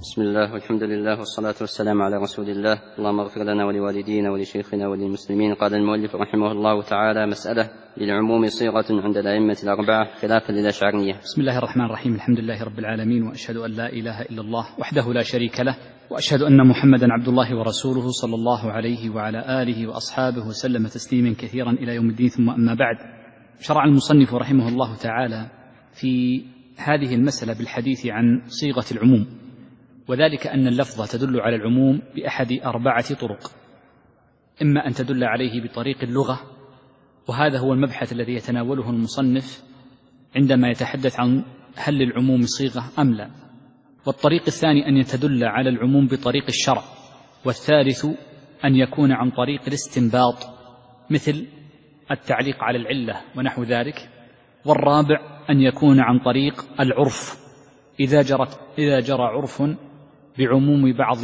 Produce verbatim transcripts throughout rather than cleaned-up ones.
بسم الله والحمد لله والصلاة والسلام على رسول الله. اللهم اغفر لنا ولوالدينا ولشيخنا وللمسلمين. قال المؤلف رحمه الله تعالى: مسألة: للعموم صيغة عند الأئمة الأربعة خلافا للأشعرية. بسم الله الرحمن الرحيم. الحمد لله رب العالمين، وأشهد أن لا إله إلا الله وحده لا شريك له، وأشهد أن محمدا عبد الله ورسوله صلى الله عليه وعلى آله وأصحابه وسلم تسليما كثيرا إلى يوم الدين. ثم أما بعد، شرع المصنف رحمه الله تعالى في هذه المسألة بالحديث عن صيغة العموم، وذلك أن اللفظة تدل على العموم بأحد أربعة طرق: إما أن تدل عليه بطريق اللغة، وهذا هو المبحث الذي يتناوله المصنف عندما يتحدث عن هل للعموم صيغة أم لا. والطريق الثاني أن يتدل على العموم بطريق الشرع، والثالث أن يكون عن طريق الاستنباط مثل التعليق على العلة ونحو ذلك، والرابع أن يكون عن طريق العرف إذا جرت إذا جرى عرف بعموم بعض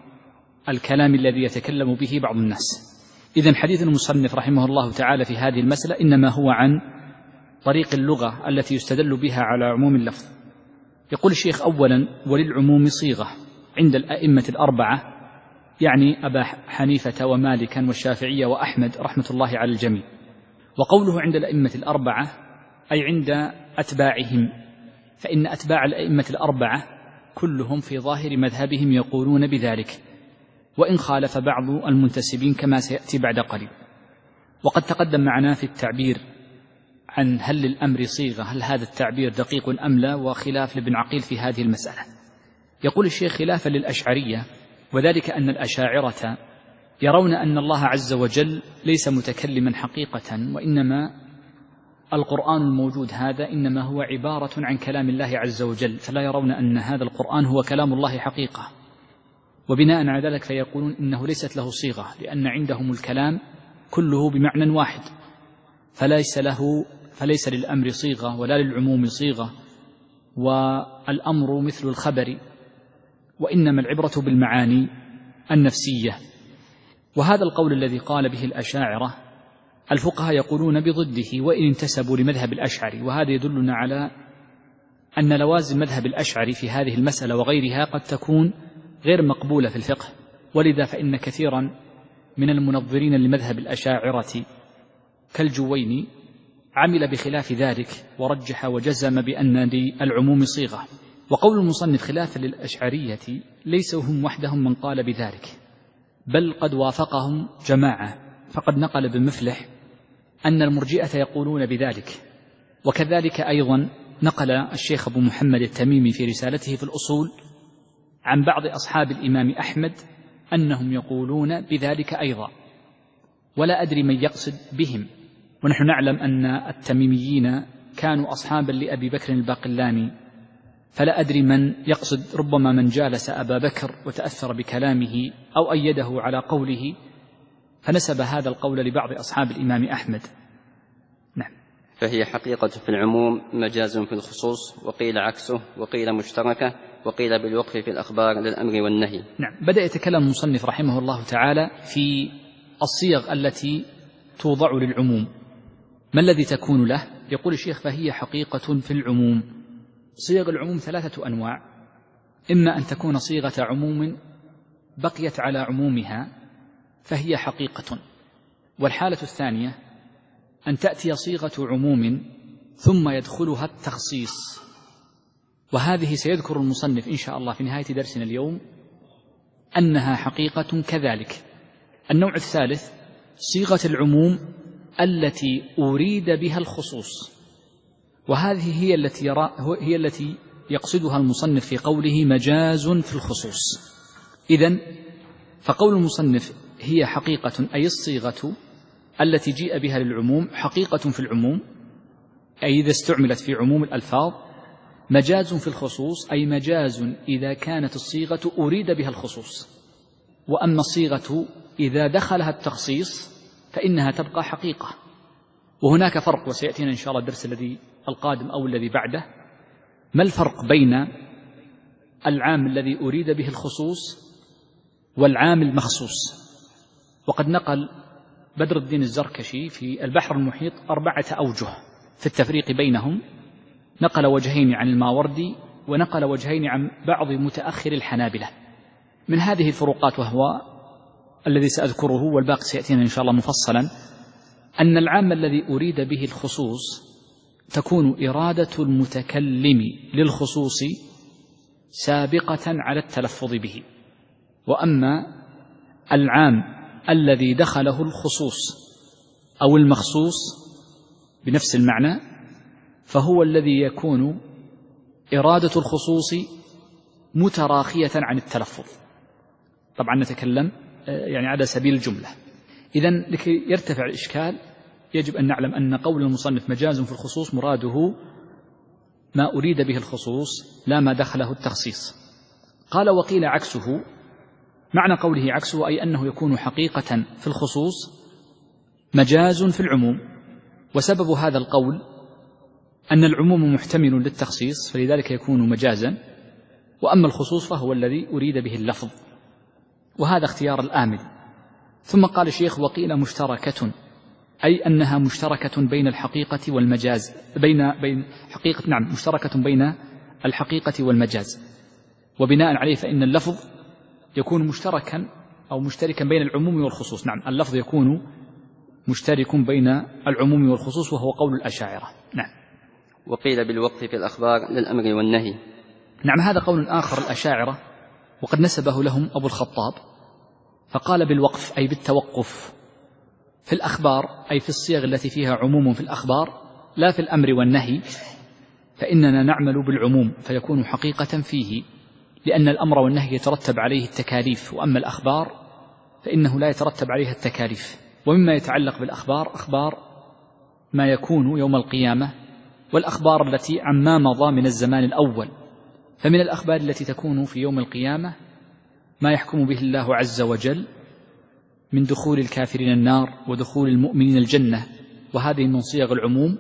الكلام الذي يتكلم به بعض الناس. إذن حديث المصنف رحمه الله تعالى في هذه المسألة إنما هو عن طريق اللغة التي يستدل بها على عموم اللفظ. يقول الشيخ: أولا: وللعموم صيغة عند الأئمة الأربعة، يعني أبا حنيفة ومالكا والشافعية وأحمد رحمة الله على الجميع. وقوله عند الأئمة الأربعة أي عند أتباعهم، فإن أتباع الأئمة الأربعة كلهم في ظاهر مذهبهم يقولون بذلك، وإن خالف بعض المنتسبين كما سيأتي بعد قليل. وقد تقدم معنا في التعبير عن هل للأمر صيغة، هل هذا التعبير دقيق أم لا، وخلاف لابن عقيل في هذه المسألة. يقول الشيخ: خلافا للأشعرية، وذلك أن الأشاعرة يرون أن الله عز وجل ليس متكلما حقيقة، وإنما القرآن الموجود هذا إنما هو عبارة عن كلام الله عز وجل، فلا يرون أن هذا القرآن هو كلام الله حقيقة. وبناء على ذلك فيقولون إنه ليست له صيغة، لأن عندهم الكلام كله بمعنى واحد، فليس له فليس للأمر صيغة ولا للعموم صيغة، والأمر مثل الخبر، وإنما العبرة بالمعاني النفسية. وهذا القول الذي قال به الأشاعرة الفقهاء يقولون بضده وإن انتسبوا لمذهب الأشعري، وهذا يدلنا على أن لوازم مذهب الأشعري في هذه المسألة وغيرها قد تكون غير مقبولة في الفقه. ولذا فإن كثيرا من المنظرين لمذهب الأشاعرة كالجويني عمل بخلاف ذلك، ورجح وجزم بأن للعموم صيغة. وقول المصنف خلافا للأشعرية ليسوا هم وحدهم من قال بذلك، بل قد وافقهم جماعة. فقد نقل ابن مفلح أن المرجئة يقولون بذلك، وكذلك أيضا نقل الشيخ أبو محمد التميمي في رسالته في الأصول عن بعض أصحاب الإمام أحمد أنهم يقولون بذلك أيضا، ولا أدري من يقصد بهم. ونحن نعلم أن التميميين كانوا أصحابا لأبي بكر الباقلاني، فلا أدري من يقصد، ربما من جالس أبا بكر وتأثر بكلامه أو أيده على قوله فنسب هذا القول لبعض أصحاب الإمام أحمد. نعم. فهي حقيقة في العموم، مجاز في الخصوص، وقيل عكسه، وقيل مشتركة، وقيل بالوقف في الأخبار للأمر والنهي. نعم. بدأ يتكلم المصنف رحمه الله تعالى في الصيغ التي توضع للعموم، ما الذي تكون له؟ يقول الشيخ: فهي حقيقة في العموم. صيغ العموم ثلاثة أنواع: إما أن تكون صيغة عموم بقيت على عمومها فهي حقيقة، والحالة الثانية أن تأتي صيغة عموم ثم يدخلها التخصيص، وهذه سيذكر المصنف إن شاء الله في نهاية درسنا اليوم أنها حقيقة كذلك. النوع الثالث صيغة العموم التي أريد بها الخصوص، وهذه هي التي يرى هي التي يقصدها المصنف في قوله مجاز في الخصوص. إذن فقول المصنف هي حقيقة أي الصيغة التي جيء بها للعموم حقيقة في العموم، أي إذا استعملت في عموم الألفاظ. مجاز في الخصوص أي مجاز إذا كانت الصيغة أريد بها الخصوص، وأما الصيغة إذا دخلها التخصيص فإنها تبقى حقيقة. وهناك فرق، وسيأتينا إن شاء الله الدرس الذي القادم أو الذي بعده، ما الفرق بين العام الذي أريد به الخصوص والعام المخصوص. وقد نقل بدر الدين الزركشي في البحر المحيط أربعة أوجه في التفريق بينهم، نقل وجهين عن الماوردي ونقل وجهين عن بعض متأخر الحنابلة من هذه الفروقات، وهو الذي سأذكره والباقي سيأتينا إن شاء الله مفصلا، أن العام الذي أريد به الخصوص تكون إرادة المتكلم للخصوص سابقة على التلفظ به، وأما العام الذي دخله الخصوص أو المخصوص بنفس المعنى فهو الذي يكون إرادة الخصوص متراخية عن التلفظ. طبعا نتكلم يعني على سبيل الجملة. إذن لكي يرتفع الإشكال يجب أن نعلم أن قول المصنف مجاز في الخصوص مراده ما أريد به الخصوص لا ما دخله التخصيص. قال وقيل عكسه، معنى قوله عكسه أي أنه يكون حقيقة في الخصوص مجاز في العموم، وسبب هذا القول أن العموم محتمل للتخصيص فلذلك يكون مجازا، وأما الخصوص فهو الذي أريد به اللفظ، وهذا اختيار الآمل. ثم قال الشيخ وقيل مشتركة أي أنها مشتركة بين الحقيقة والمجاز، بين بين حقيقة نعم مشتركة بين الحقيقة والمجاز، وبناء عليه فإن اللفظ يكون مشتركا أو مشتركا بين العموم والخصوص. نعم اللفظ يكون مشترك بين العموم والخصوص، وهو قول الأشاعرة. نعم. وقيل بالوقف في الأخبار للأمر والنهي. نعم هذا قول آخر الأشاعرة، وقد نسبه لهم أبو الخطاب، فقال بالوقف أي بالتوقف في الأخبار، أي في الصيغ التي فيها عموم في الأخبار لا في الأمر والنهي، فإننا نعمل بالعموم فيكون حقيقة فيه، لأن الأمر والنهي يترتب عليه التكاليف، وأما الأخبار فإنه لا يترتب عليها التكاليف. ومما يتعلق بالأخبار أخبار ما يكون يوم القيامة، والأخبار التي عما مضى من الزمان الأول، فمن الأخبار التي تكون في يوم القيامة ما يحكم به الله عز وجل من دخول الكافرين النار ودخول المؤمنين الجنة، وهذه من صيغ العموم.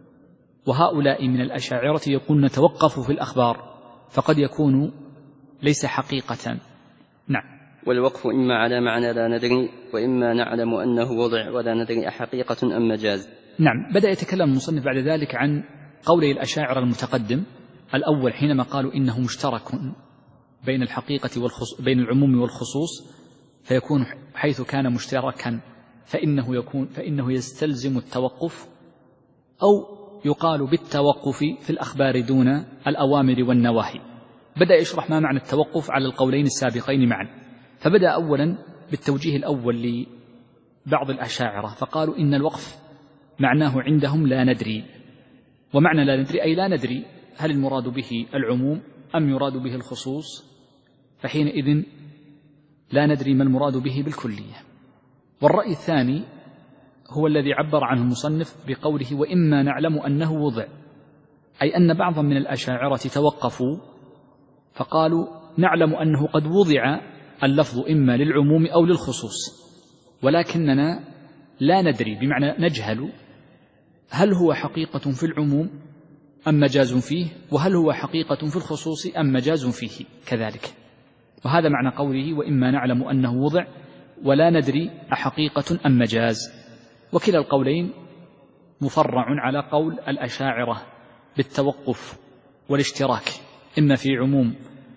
وهؤلاء من الأشاعرة يقولون نتوقف في الأخبار، فقد يكون ليس حقيقة. نعم. والوقف إما على معنى لا ندري، وإما نعلم أنه وضع ولا ندري أحقيقة أم مجاز. نعم. بدأ يتكلم المصنف بعد ذلك عن قولي الأشاعرة المتقدم الأول حينما قالوا إنه مشترك بين الحقيقة والخصوص، بين العموم والخصوص، فيكون حيث كان مشتركا فإنه يكون فإنه يستلزم التوقف، أو يقال بالتوقف في الأخبار دون الأوامر والنواهي. بدأ يشرح ما معنى التوقف على القولين السابقين معا، فبدأ أولا بالتوجيه الأول لبعض الأشاعرة، فقالوا إن الوقف معناه عندهم لا ندري، ومعنى لا ندري أي لا ندري هل المراد به العموم أم يراد به الخصوص، فحينئذ لا ندري ما المراد به بالكلية. والرأي الثاني هو الذي عبر عنه المصنف بقوله وإما نعلم أنه وضع، أي أن بعضا من الأشاعرة توقفوا فقالوا نعلم أنه قد وضع اللفظ إما للعموم أو للخصوص، ولكننا لا ندري، بمعنى نجهل هل هو حقيقة في العموم أم مجاز فيه، وهل هو حقيقة في الخصوص أم مجاز فيه كذلك. وهذا معنى قوله وإما نعلم أنه وضع ولا ندري أحقيقة أم مجاز. وكلا القولين مفرع على قول الأشاعرة بالتوقف والاشتراك، إما في عموم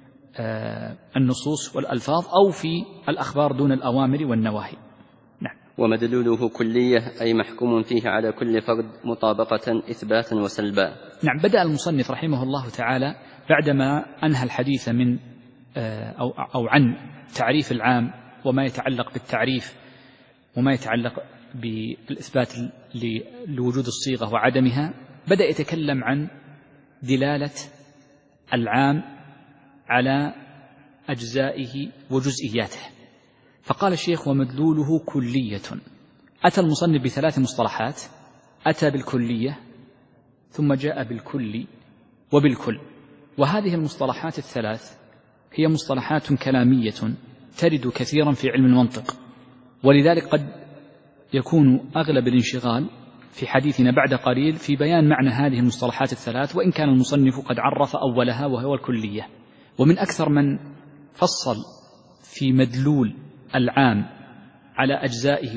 النصوص والألفاظ أو في الأخبار دون الأوامر والنواهي. نعم. ومدلوله كلية أي محكوم فيه على كل فرد مطابقة إثباتا وسلبا. نعم. بدأ المصنف رحمه الله تعالى بعدما أنهى الحديث من أو, أو عن تعريف العام وما يتعلق بالتعريف وما يتعلق بالإثبات لوجود الصيغة وعدمها، بدأ يتكلم عن دلالة العام على أجزائه وجزئياته، فقال الشيخ ومدلوله كلية. أتى المصنف بثلاث مصطلحات، أتى بالكلية ثم جاء بالكل وبالكل، وهذه المصطلحات الثلاث هي مصطلحات كلامية ترد كثيرا في علم المنطق، ولذلك قد يكون أغلب الانشغال في حديثنا بعد قليل في بيان معنى هذه المصطلحات الثلاث، وإن كان المصنف قد عرف أولها وهو الكلية. ومن أكثر من فصل في مدلول العام على أجزائه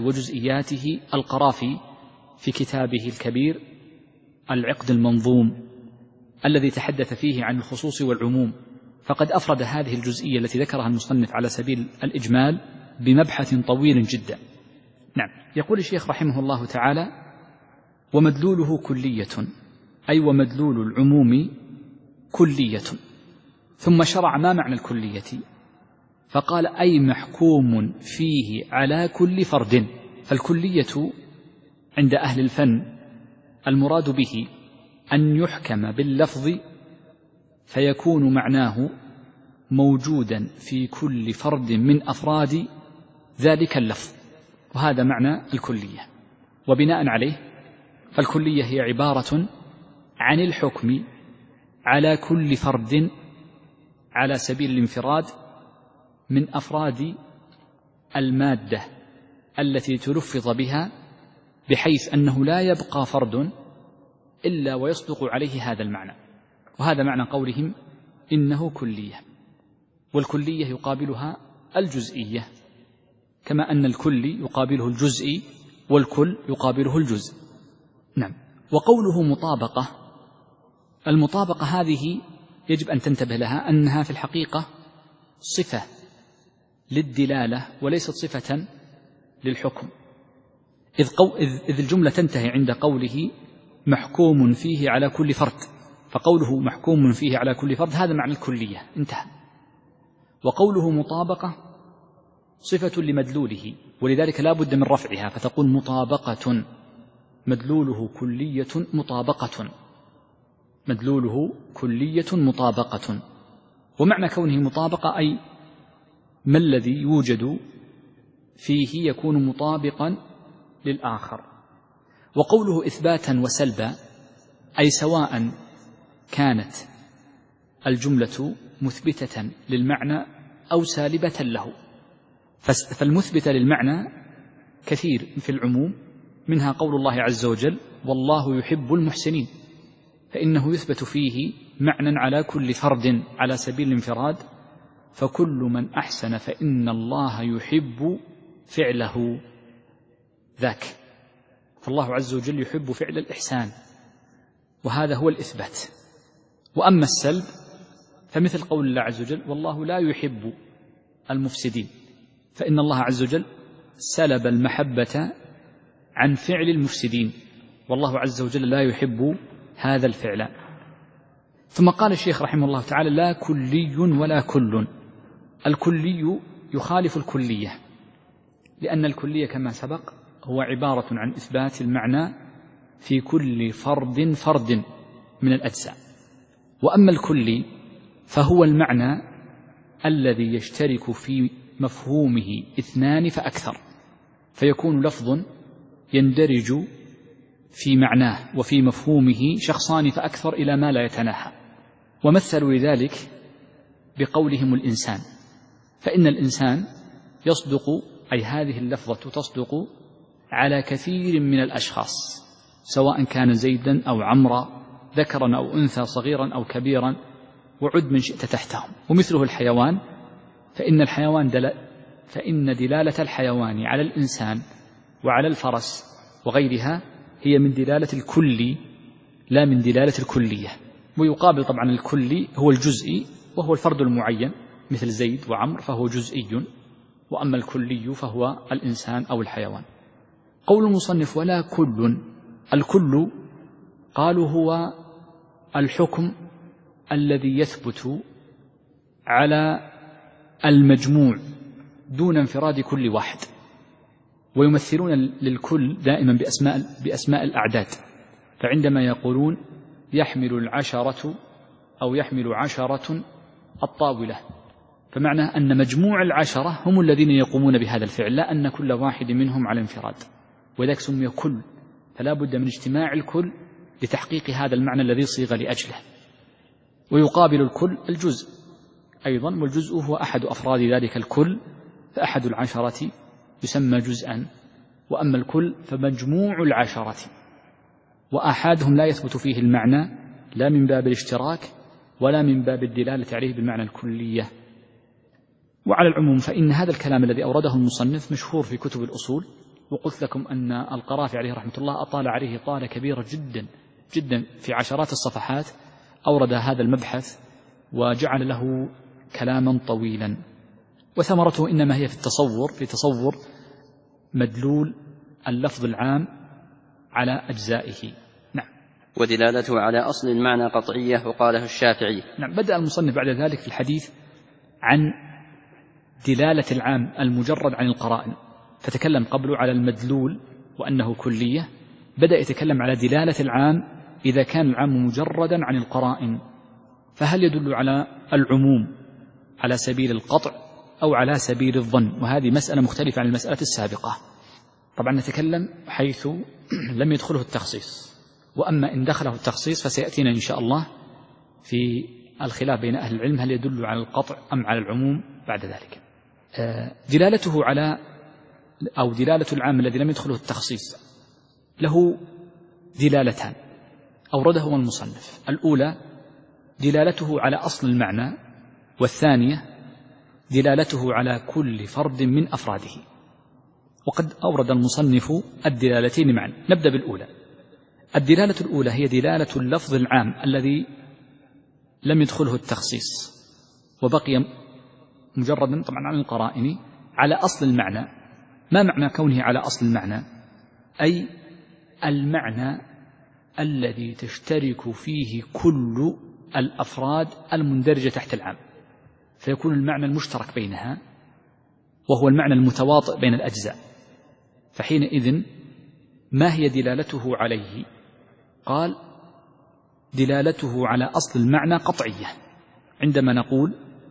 الذي تحدث فيه عن الخصوص والعموم، فقد أفرد هذه الجزئية التي ذكرها المصنف على سبيل الإجمال بمبحث طويل جدا. نعم. يقول الشيخ رحمه الله تعالى: ومدلوله كلية، أي ومدلول العموم كلية. ثم شرع ما معنى الكلية، فقال: أي محكوم فيه على كل فرد. فالكلية عند أهل الفن المراد به أن يحكم باللفظ فيكون معناه موجودا في كل فرد من أفراد ذلك اللفظ، وهذا معنى الكلية. وبناء عليه فالكلية هي عبارة عن الحكم على كل فرد على سبيل الانفراد من أفراد المادة التي تلفظ بها، بحيث أنه لا يبقى فرد إلا ويصدق عليه هذا المعنى. وهذا معنى قولهم إنه كلية. والكلية يقابلها الجزئية، كما أن الكل يقابله الجزئي والكل يقابله الجزء. نعم. وقوله مطابقة، المطابقة هذه يجب أن تنتبه لها أنها في الحقيقة صفة للدلالة وليست صفة للحكم، إذ, قو إذ الجملة تنتهي عند قوله محكوم فيه على كل فرد، فقوله محكوم فيه على كل فرد هذا معنى الكلية، انتهى. وقوله مطابقة صفة لمدلوله، ولذلك لا بد من رفعها، فتقول مطابقة، مدلوله كلية مطابقة، مدلوله كلية مطابقة. ومعنى كونه مطابقة أي ما الذي يوجد فيه يكون مطابقا للآخر. وقوله إثباتا وسلبا أي سواء كانت الجملة مثبتة للمعنى أو سالبة له. فالمثبتة للمعنى كثير في العموم، منها قول الله عز وجل: والله يحب المحسنين، فإنه يثبت فيه معنى على كل فرد على سبيل الانفراد، فكل من أحسن فإن الله يحب فعله ذاك، فالله عز وجل يحب فعل الإحسان، وهذا هو الإثبات. وأما السلب فمثل قول الله عز وجل: والله لا يحب المفسدين، فإن الله عز وجل سلب المحبة عن فعل المفسدين، والله عز وجل لا يحب هذا الفعل. ثم قال الشيخ رحمه الله تعالى: لا كلي ولا كل. الكلي يخالف الكلية، لأن الكلية كما سبق هو عبارة عن إثبات المعنى في كل فرد فرد من الأجزاء. وأما الكلي فهو المعنى الذي يشترك في مفهومه اثنان فأكثر، فيكون لفظ يندرج في معناه وفي مفهومه شخصان فأكثر إلى ما لا يتناهى. ومثلوا لذلك بقولهم الإنسان، فإن الإنسان يصدق، أي هذه اللفظة تصدق على كثير من الأشخاص، سواء كان زيدا أو عمرا، ذكرا أو أنثى، صغيرا أو كبيرا، وعد من شئت تحتهم. ومثله الحيوان، فإن الحيوان دل... فإن دلالة الحيوان على الإنسان وعلى الفرس وغيرها هي من دلالة الكل لا من دلالة الكلية. ويقابل طبعا الكلي هو الجزئي، وهو الفرد المعين مثل زيد وعمر، فهو جزئي، وأما الكلي فهو الإنسان أو الحيوان. قول المصنف: ولا كل. الكل قالوا هو الحكم الذي يثبت على المجموع دون انفراد كل واحد، ويمثلون للكل دائما بأسماء, بأسماء الأعداد، فعندما يقولون يحمل العشرة أو يحمل عشرة الطاولة، فمعنى أن مجموع العشرة هم الذين يقومون بهذا الفعل، لا أن كل واحد منهم على انفراد، وذلك سمي كل. فلا بد من اجتماع الكل لتحقيق هذا المعنى الذي صيغ لأجله. ويقابل الكل الجزء أيضا، والجزء هو أحد أفراد ذلك الكل، فأحد العشرة يسمى جزءا، وأما الكل فمجموع العشرة، وأحدهم لا يثبت فيه المعنى لا من باب الاشتراك ولا من باب الدلالة عليه بالمعنى الكلية. وعلى العموم فإن هذا الكلام الذي أورده المصنف مشهور في كتب الأصول، وقلت لكم أن القرافي عليه رحمة الله أطال عليه طالة كبيرة جدا جدا في عشرات الصفحات، أورد هذا المبحث وجعل له كلاما طويلا، وثمرته إنما هي في التصور في تصور مدلول اللفظ العام على أجزائه. نعم. ودلالته على أصل المعنى قطعية، وقاله الشافعي. نعم. بدأ المصنف بعد ذلك في الحديث عن دلالة العام المجرد عن القرائن، فتكلم قبله على المدلول وأنه كلية، بدأ يتكلم على دلالة العام إذا كان العام مجردا عن القرائن، فهل يدل على العموم على سبيل القطع أو على سبيل الظن، وهذه مسألة مختلفة عن المسألة السابقة. طبعا نتكلم حيث لم يدخله التخصيص، وأما إن دخله التخصيص فسيأتينا إن شاء الله في الخلاف بين أهل العلم هل يدل على القطع أم على العموم بعد ذلك. دلالته على أو دلالة العام الذي لم يدخله التخصيص له دلالتان أوردهما المصنف. الأولى دلالته على أصل المعنى، والثانية دلالته على كل فرد من أفراده. وقد أورد المصنف الدلالتين معا. نبدأ بالأولى. الدلالة الأولى هي دلالة اللفظ العام الذي لم يدخله التخصيص وبقي مجردا طبعا عن القرائن على أصل المعنى. ما معنى كونه على أصل المعنى؟ أي المعنى الذي تشترك فيه كل الأفراد المندرجة تحت العام، فيكون المعنى المشترك بينها وهو المعنى المتواطئ بين الأجزاء. فحينئذ ما هي دلالته عليه؟ قال دلالته على أصل المعنى قطعية، عندما نقول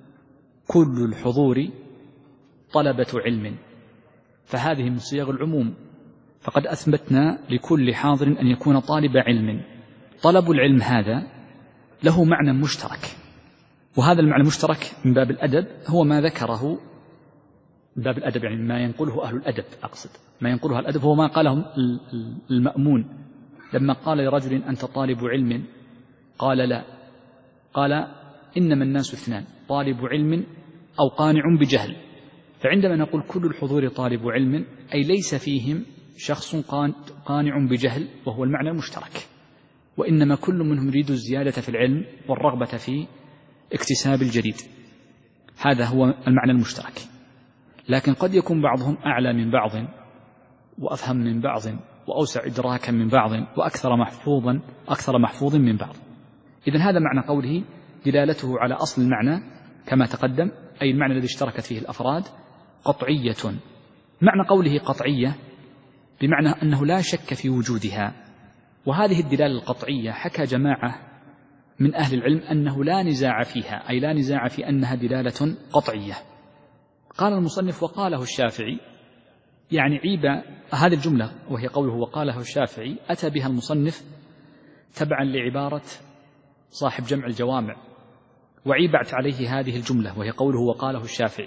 كل الحضور طلبة علم، فهذه من صيغ العموم، فقد أثبتنا لكل حاضر أن يكون طالب علم. طلب العلم هذا له معنى مشترك، وهذا المعنى المشترك من باب الأدب هو ما ذكره من باب الأدب، يعني ما ينقله أهل الأدب، أقصد ما ينقله الأدب هو ما قاله المأمون لما قال لرجل أنت طالب علم، قال لا، قال إنما الناس اثنان، طالب علم أو قانع بجهل. فعندما نقول كل الحضور طالب علم أي ليس فيهم شخص قانع بجهل وهو المعنى المشترك، وإنما كل منهم يريد الزيادة في العلم والرغبة في اكتساب الجديد، هذا هو المعنى المشترك. لكن قد يكون بعضهم أعلى من بعض وأفهم من بعض وأوسع إدراكا من بعض وأكثر محفوظا أكثر محفوظ من بعض. إذن هذا معنى قوله دلالته على أصل المعنى كما تقدم، أي المعنى الذي اشتركت فيه الأفراد قطعية. معنى قوله قطعية بمعنى أنه لا شك في وجودها، وهذه الدلالة القطعية حكى جماعة من أهل العلم أنه لا نزاع فيها، أي لا نزاع في أنها دلالة قطعية. قال المصنف وقاله الشافعي، يعني عيب هذه الجملة وهي قوله وقاله الشافعي أتى بها المصنف تبعا لعبارة صاحب جمع الجوامع، وعيبت عليه هذه الجملة وهي قوله وقاله الشافعي،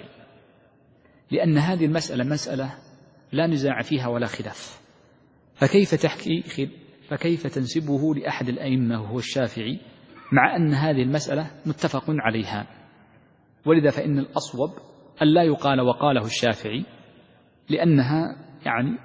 لأن هذه المسألة مسألة لا نزاع فيها ولا خلاف، فكيف تحكي فكيف تنسبه لأحد الأئمة وهو الشافعي مع أن هذه المسألة متفق عليها؟ ولذا فإن الأصوب أن لا يقال وقاله الشافعي، لأنها يعني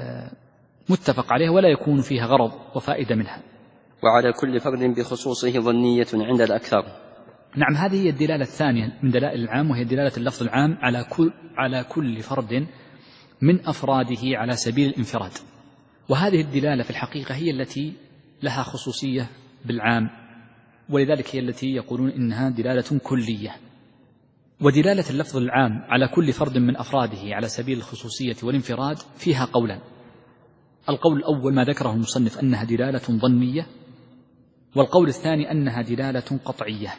متفق عليها ولا يكون فيها غرض وفائدة منها. وعلى كل فرد بخصوصه ظنية عند الأكثر. نعم، هذه هي الدلالة الثانية من دلائل العام، وهي دلالة اللفظ العام على كل على كل فرد من أفراده على سبيل الانفراد، وهذه الدلالة في الحقيقة هي التي لها خصوصية بالعام، ولذلك هي التي يقولون إنها دلالة كلية. ودلالة اللفظ العام على كل فرد من أفراده على سبيل الخصوصية والانفراد فيها قولان. القول الأول ما ذكره المصنف أنها دلالة ظنية، والقول الثاني أنها دلالة قطعية،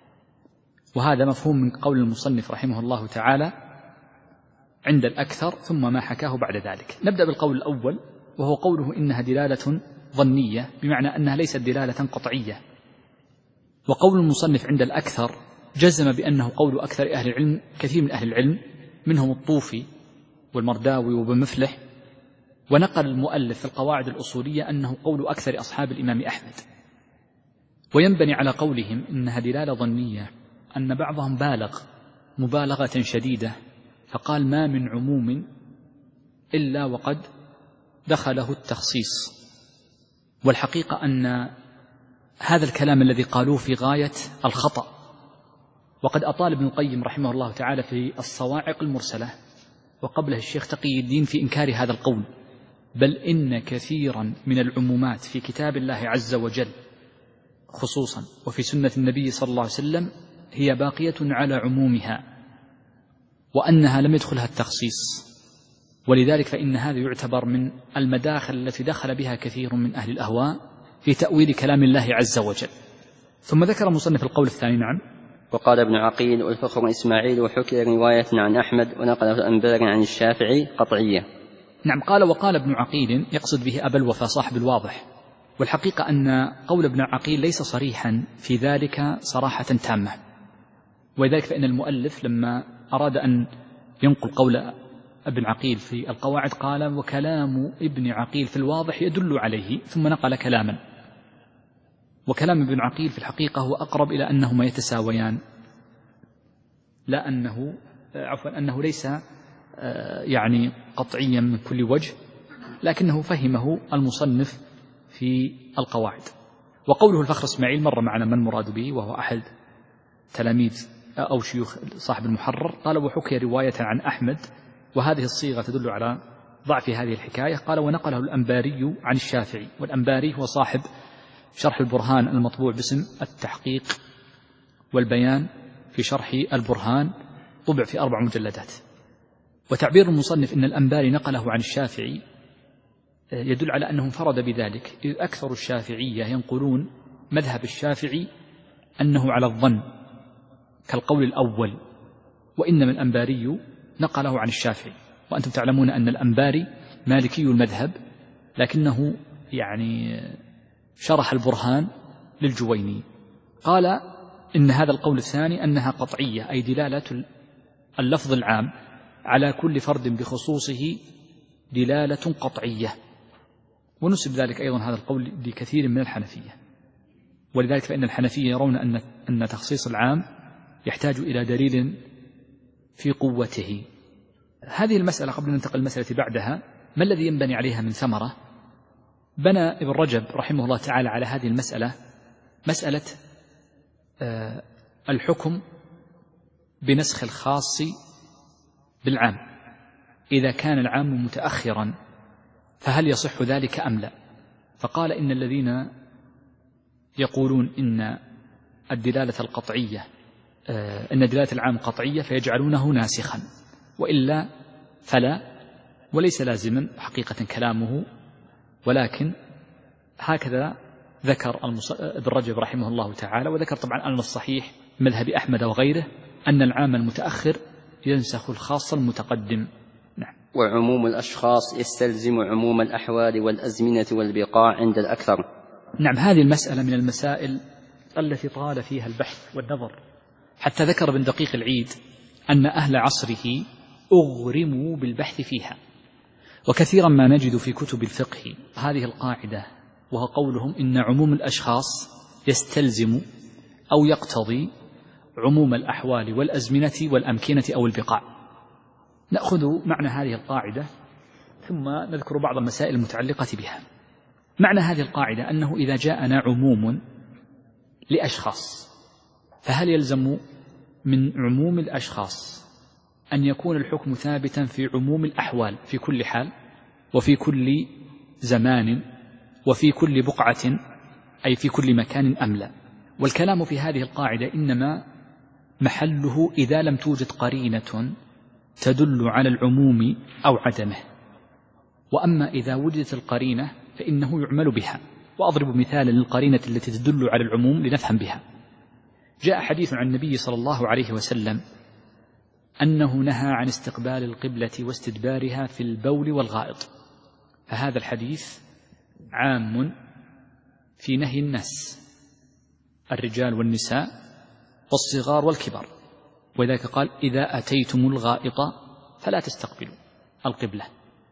وهذا مفهوم من قول المصنف رحمه الله تعالى عند الأكثر ثم ما حكاه بعد ذلك. نبدأ بالقول الأول وهو قوله إنها دلالة ظنية، بمعنى أنها ليست دلالة قطعية. وقول المصنف عند الأكثر جزم بأنه قول أكثر أهل العلم، كثير من أهل العلم منهم الطوفي والمرداوي وابن مفلح، ونقل المؤلف في القواعد الأصولية أنه قول أكثر أصحاب الإمام أحمد. وينبني على قولهم إنها دلالة ظنية أن بعضهم بالغ مبالغة شديدة فقال ما من عموم إلا وقد دخله التخصيص. والحقيقة أن هذا الكلام الذي قالوه في غاية الخطأ، وقد أطال ابن القيم رحمه الله تعالى في الصواعق المرسلة، وقبله الشيخ تقي الدين في إنكار هذا القول، بل إن كثيرا من العمومات في كتاب الله عز وجل خصوصا وفي سنة النبي صلى الله عليه وسلم هي باقية على عمومها، وأنها لم يدخلها التخصيص، ولذلك فإن هذا يعتبر من المداخل التي دخل بها كثير من أهل الأهواء في تأويل كلام الله عز وجل. ثم ذكر مصنف القول الثاني. نعم. وقال ابن عقيل والفخر إسماعيل وحكي رواية عن أحمد ونقله الأنباري عن الشافعي قطعية. نعم. قال وقال ابن عقيل يقصد به أبا الوفا صاحب الواضح، والحقيقة أن قول ابن عقيل ليس صريحا في ذلك صراحة تامة، ولذلك فإن المؤلف لما أراد أن ينقل قول ابن عقيل في القواعد قال وكلام ابن عقيل في الواضح يدل عليه، ثم نقل كلاما، وكلام ابن عقيل في الحقيقة هو أقرب إلى أنهما يتساويان، لا أنه عفوا أنه ليس يعني قطعيا من كل وجه، لكنه فهمه المصنف في القواعد. وقوله الفخر إسماعيل مر معنا من مراد به، وهو أحد تلاميذ أو شيوخ صاحب المحرر. قال وحكي رواية عن أحمد، وهذه الصيغة تدل على ضعف هذه الحكاية. قال ونقله الأنباري عن الشافعي، والأنباري هو صاحب شرح البرهان المطبوع باسم التحقيق والبيان في شرح البرهان، طبع في أربع مجلدات. وتعبير المصنف إن الأنباري نقله عن الشافعي يدل على أنه انفرد بذلك، إذ أكثر الشافعية ينقلون مذهب الشافعي أنه على الظن كالقول الأول، وإنما الأنباري نقله عن الشافعي. وأنتم تعلمون أن الأنباري مالكي المذهب، لكنه يعني شرح البرهان للجويني. قال إن هذا القول الثاني أنها قطعية، أي دلالة اللفظ العام على كل فرد بخصوصه دلالة قطعية، ونسب ذلك أيضا هذا القول لكثير من الحنفية، ولذلك فإن الحنفية يرون أن أن تخصيص العام يحتاج إلى دليل في قوته. هذه المسألة قبل أن ننتقل المسألة بعدها، ما الذي ينبني عليها من ثمرة؟ بنى ابن رجب رحمه الله تعالى على هذه المسألة مسألة آه الحكم بنسخ الخاص بالعام، إذا كان العام متأخرا فهل يصح ذلك أم لا؟ فقال إن الذين يقولون إن الدلالة القطعية آه إن دلالة العام قطعية فيجعلونه ناسخا، وإلا فلا، وليس لازما حقيقة كلامه، ولكن هكذا ذكر ابن رجب رحمه الله تعالى. وذكر طبعا أن الصحيح مذهب أحمد وغيره أن العام المتأخر ينسخ الخاص المتقدم. نعم. وعموم الأشخاص يستلزم عموم الأحوال والأزمنة والبقاع عند الأكثر. نعم. هذه المسألة من المسائل التي طال فيها البحث والنظر، حتى ذكر ابن دقيق العيد أن أهل عصره أغرموا بالبحث فيها. وكثيرا ما نجد في كتب الفقه هذه القاعدة، وهو قولهم إن عموم الأشخاص يستلزم أو يقتضي عموم الأحوال والأزمنة والأمكنة أو البقاع. نأخذ معنى هذه القاعدة ثم نذكر بعض المسائل المتعلقة بها. معنى هذه القاعدة أنه إذا جاءنا عموم لأشخاص، فهل يلزم من عموم الأشخاص أن يكون الحكم ثابتا في عموم الأحوال في كل حال وفي كل زمان وفي كل بقعة، أي في كل مكان أم لا؟ والكلام في هذه القاعدة إنما محله إذا لم توجد قرينة تدل على العموم أو عدمه، وأما إذا وجدت القرينة فإنه يعمل بها. وأضرب مثالا للقرينة التي تدل على العموم لنفهم بها. جاء حديث عن النبي صلى الله عليه وسلم أنه نهى عن استقبال القبلة واستدبارها في البول والغائط، فهذا الحديث عام في نهي الناس، الرجال والنساء والصغار والكبار، ولذلك قال إذا أتيتم الغائط فلا تستقبلوا القبلة.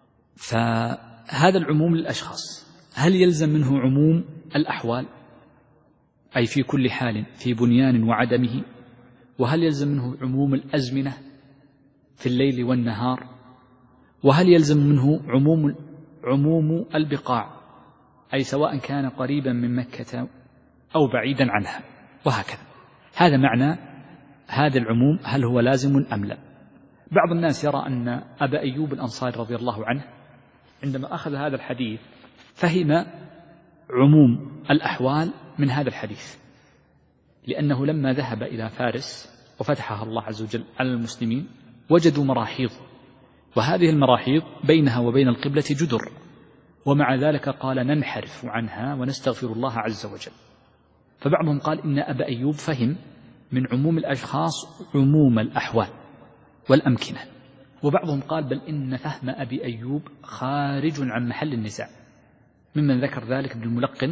فهذا العموم للأشخاص، هل يلزم منه عموم الأحوال أي في كل حال في بنيان وعدمه؟ وهل يلزم منه عموم الأزمنة في الليل والنهار؟ وهل يلزم منه عموم عموم البقاع أي سواء كان قريبا من مكة أو بعيدا عنها، وهكذا. هذا معنى هذا العموم، هل هو لازم أم لا؟ بعض الناس يرى أن أبا أيوب الأنصاري رضي الله عنه عندما أخذ هذا الحديث فهم عموم الأحوال من هذا الحديث، لأنه لما ذهب إلى فارس وفتحها الله عز وجل على المسلمين وجدوا مراحيض، وهذه المراحيض بينها وبين القبلة جدر، ومع ذلك قال ننحرف عنها ونستغفر الله عز وجل. فبعضهم قال إن أبا أيوب فهم من عموم الأشخاص عموم الأحوال والأمكنة، وبعضهم قال بل إن فهم أبي أيوب خارج عن محل النزاع، ممن ذكر ذلك ابن الملقن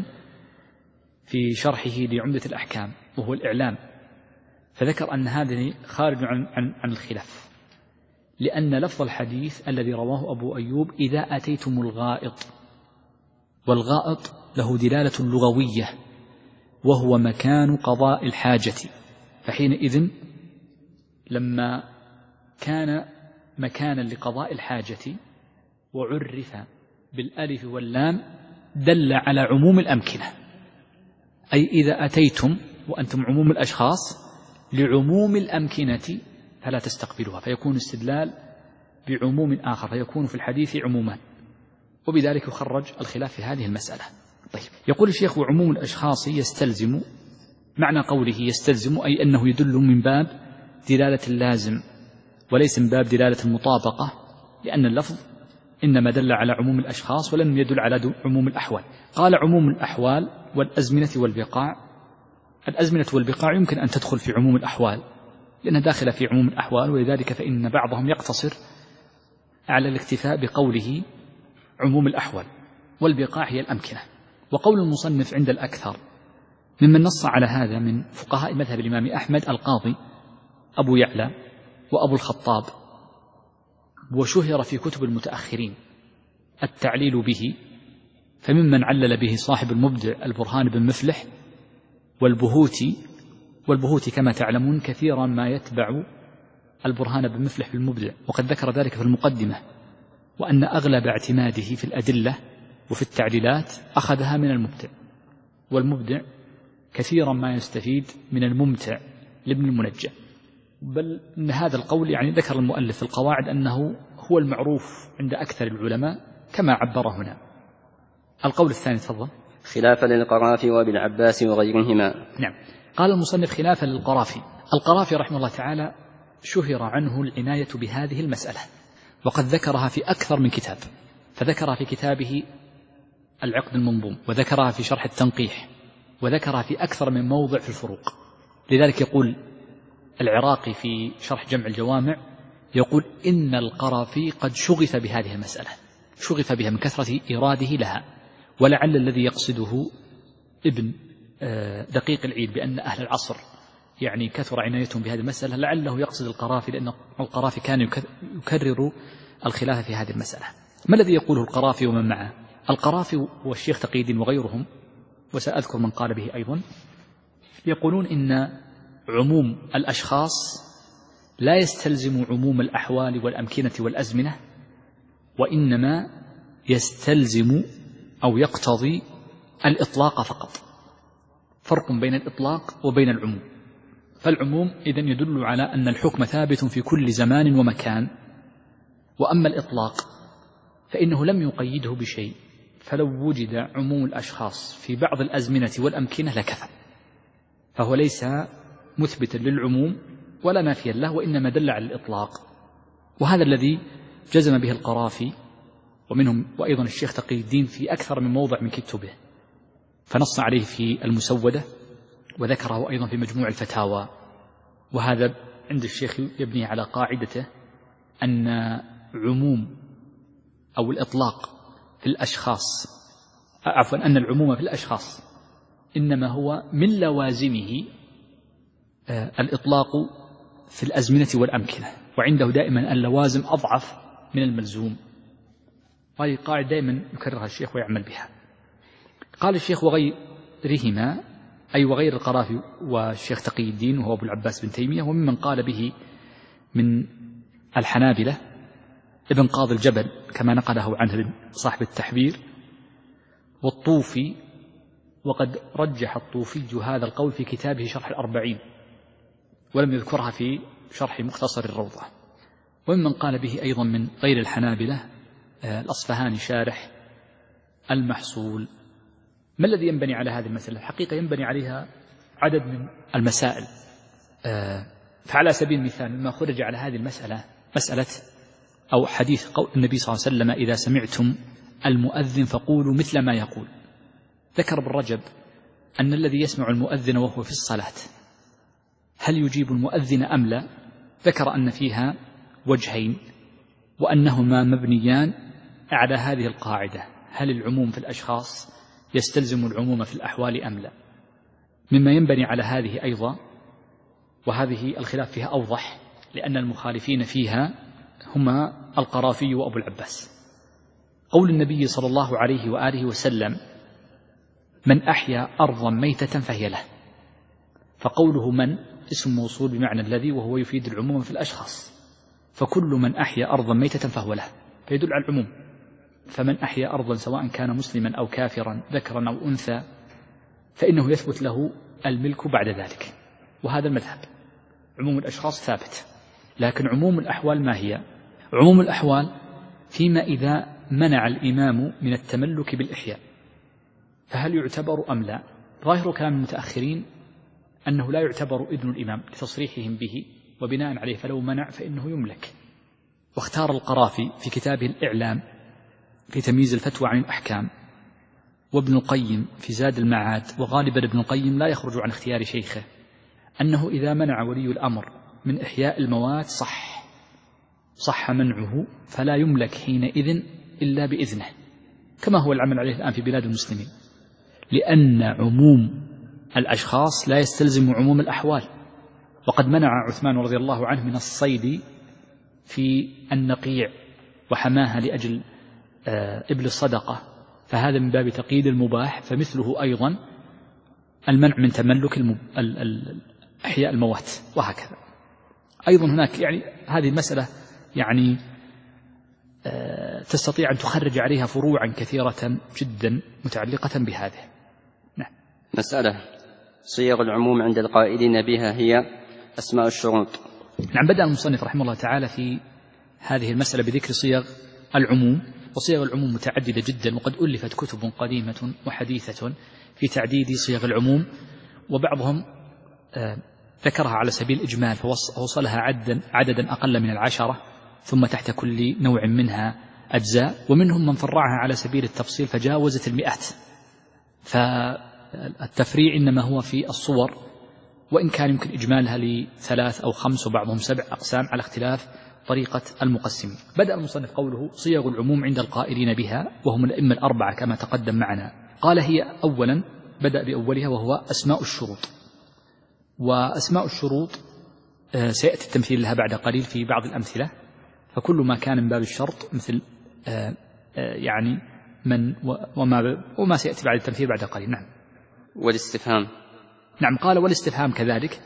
في شرحه لعمدة الأحكام وهو الإعلام، فذكر أن هذه خارج عن, عن, عن الخلاف، لأن لفظ الحديث الذي رواه أبو أيوب إذا أتيتم الغائط، والغائط له دلالة لغوية وهو مكان قضاء الحاجة، فحينئذ لما كان مكانا لقضاء الحاجة وعرف بالألف واللام دل على عموم الأمكنة، أي إذا أتيتم وأنتم عموم الأشخاص لعموم الأمكنة فلا تستقبلها، فيكون استدلال بعموم آخر، فيكون في الحديث عموما، وبذلك يخرج الخلاف في هذه المسألة. طيب، يقول الشيخ وعموم الأشخاص يستلزم، معنى قوله يستلزم أي أنه يدل من باب دلالة اللازم وليس من باب دلالة المطابقة، لأن اللفظ إنما دل على عموم الأشخاص ولم يدل على عموم الأحوال. قال عموم الأحوال والأزمنة والبقاع. الأزمنة والبقاع يمكن أن تدخل في عموم الأحوال لأنها داخلة في عموم الأحوال، ولذلك فإن بعضهم يقتصر على الاكتفاء بقوله عموم الأحوال، والبقاع هي الأمكنة. وقول المصنف عند الأكثر ممن نص على هذا من فقهاء مذهب الإمام أحمد القاضي أبو يعلى وأبو الخطاب، وشهر في كتب المتأخرين التعليل به، فممن علل به صاحب المبدع البرهان بن مفلح والبهوتي، والبهوتي كما تعلمون كثيرا ما يتبع البرهان بن مفلح بالمبدع، وقد ذكر ذلك في المقدمة، وأن أغلب اعتماده في الأدلة وفي التعليلات أخذها من المبدع، والمبدع كثيرا ما يستفيد من الممتع لابن المنجى. بل إن هذا القول يعني ذكر المؤلف في القواعد أنه هو المعروف عند أكثر العلماء كما عبر هنا. القول الثاني تفضل. خلافا للقرافي وبالعباس وغيرهما. نعم، قال المصنف خلافا للقرافي. القرافي رحمه الله تعالى شهر عنه العناية بهذه المسألة، وقد ذكرها في أكثر من كتاب، فذكرها في كتابه العقد المنظوم، وذكرها في شرح التنقيح، وذكرها في أكثر من موضع في الفروق. لذلك يقول العراقي في شرح جمع الجوامع، يقول إن القرافي قد شغف بهذه المسألة، شغف بها من كثرة إراده لها، ولعل الذي يقصده ابن دقيق العيد بأن أهل العصر يعني كثر عنايتهم بهذه المسألة، لعله يقصد القرافي، لأن القرافي كان يكرر الخلاف في هذه المسألة. ما الذي يقوله القرافي ومن معه؟ القرافي والشيخ تقي الدين وغيرهم، وسأذكر من قال به أيضا، يقولون إن عموم الأشخاص لا يستلزم عموم الأحوال والأمكنة والأزمنة، وإنما يستلزم أو يقتضي الإطلاق فقط. فرق بين الإطلاق وبين العموم. فالعموم إذن يدل على أن الحكم ثابت في كل زمان ومكان، وأما الإطلاق فإنه لم يقيده بشيء، فلو وجد عموم الأشخاص في بعض الأزمنة والأمكنة لكفى، فهو ليس مثبتا للعموم ولا نافيا له، وإنما دل على الإطلاق. وهذا الذي جزم به القرافي ومنهم وأيضا الشيخ تقي الدين في أكثر من موضع من كتبه، فنص عليه في المسودة، وذكره أيضا في مجموع الفتاوى. وهذا عند الشيخ يبني على قاعدته أن عموم أو الإطلاق في الأشخاص، عفوا أن العموم في الأشخاص إنما هو من لوازمه الإطلاق في الأزمنة والأمكنة، وعنده دائما اللوازم أضعف من الملزوم. وهذه قاعدة دائما يكررها الشيخ ويعمل بها. قال الشيخ وغيرهما، أي وغير القرافي والشيخ تقي الدين وهو أبو العباس بن تيمية، وممن قال به من الحنابلة ابن قاضي الجبل كما نقله عنه صاحب التحبير، والطوفي وقد رجح الطوفي هذا القول في كتابه شرح الأربعين، ولم يذكرها في شرح مختصر الروضة. وممن قال به أيضا من غير الحنابلة الأصفهاني شارح المحصول. ما الذي ينبني على هذه المسألة؟ الحقيقة ينبني عليها عدد من المسائل. فعلى سبيل المثال مما خرج على هذه المسألة مسألة أو حديث قول النبي صلى الله عليه وسلم: إذا سمعتم المؤذن فقولوا مثل ما يقول. ذكر ابن رجب أن الذي يسمع المؤذن وهو في الصلاة هل يجيب المؤذن أم لا؟ ذكر أن فيها وجهين، وأنهما مبنيان على هذه القاعدة: هل العموم في الأشخاص يستلزم العموم في الأحوال أم لا؟ مما ينبني على هذه أيضا، وهذه الخلاف فيها أوضح لأن المخالفين فيها هما القرافي وأبو العباس، قول النبي صلى الله عليه وآله وسلم: من أحيا أرضا ميتة فهي له. فقوله من اسم موصول بمعنى الذي، وهو يفيد العموم في الأشخاص، فكل من أحيا أرضا ميتة فهو له، فيدل على العموم. فمن أحيا أرضا سواء كان مسلما أو كافرا ذكرا أو أنثى فإنه يثبت له الملك بعد ذلك، وهذا المذهب. عموم الأشخاص ثابت، لكن عموم الأحوال ما هي؟ عموم الأحوال فيما إذا منع الإمام من التملك بالإحياء فهل يعتبر أم لا؟ ظاهر كلام المتأخرين أنه لا يعتبر إذن الإمام لتصريحهم به، وبناء عليه فلو منع فإنه يملك. واختار القرافي في كتابه الإعلام في تمييز الفتوى عن الأحكام، وابن القيم في زاد المعاد، وغالبا ابن القيم لا يخرج عن اختيار شيخه، أنه إذا منع ولي الأمر من إحياء الموات صح صح منعه، فلا يملك حينئذ إلا بإذنه، كما هو العمل عليه الآن في بلاد المسلمين، لأن عموم الأشخاص لا يستلزم عموم الأحوال. وقد منع عثمان رضي الله عنه من الصيد في النقيع وحماها لأجل إبل الصدقة، فهذا من باب تقييد المباح. فمثله أيضا المنع من تملك المب... ال... ال... أحياء الموات، وهكذا. أيضا هناك يعني هذه المسألة يعني أه تستطيع أن تخرج عليها فروعا كثيرة جدا متعلقة بهذه. نعم. مسألة صيغ العموم عند القائلين بها هي أسماء الشروط. نعم. بدأ المصنف رحمه الله تعالى في هذه المسألة بذكر صيغ العموم، وصيغ العموم متعددة جدا، وقد ألفت كتب قديمة وحديثة في تعديد صيغ العموم، وبعضهم آه ذكرها على سبيل الإجمال فوصلها عددا, عددا أقل من العشرة، ثم تحت كل نوع منها أجزاء، ومنهم من فرعها على سبيل التفصيل فجاوزت المئات. فالتفريع إنما هو في الصور، وإن كان يمكن إجمالها لثلاث أو خمس وبعضهم سبع أقسام على اختلاف طريقة المقسمين. بدأ المصنف قوله صيغ العموم عند القائلين بها، وهم الأئمة الأربعة كما تقدم معنا. قال هي أولا، بدأ بأولها، وهو أسماء الشروط. وأسماء الشروط سيأتي التمثيل لها بعد قليل في بعض الأمثلة، فكل ما كان من باب الشرط مثل يعني من وما, وما سيأتي بعد التمثيل بعد قليل. نعم. والاستفهام. نعم. قال والاستفهام كذلك،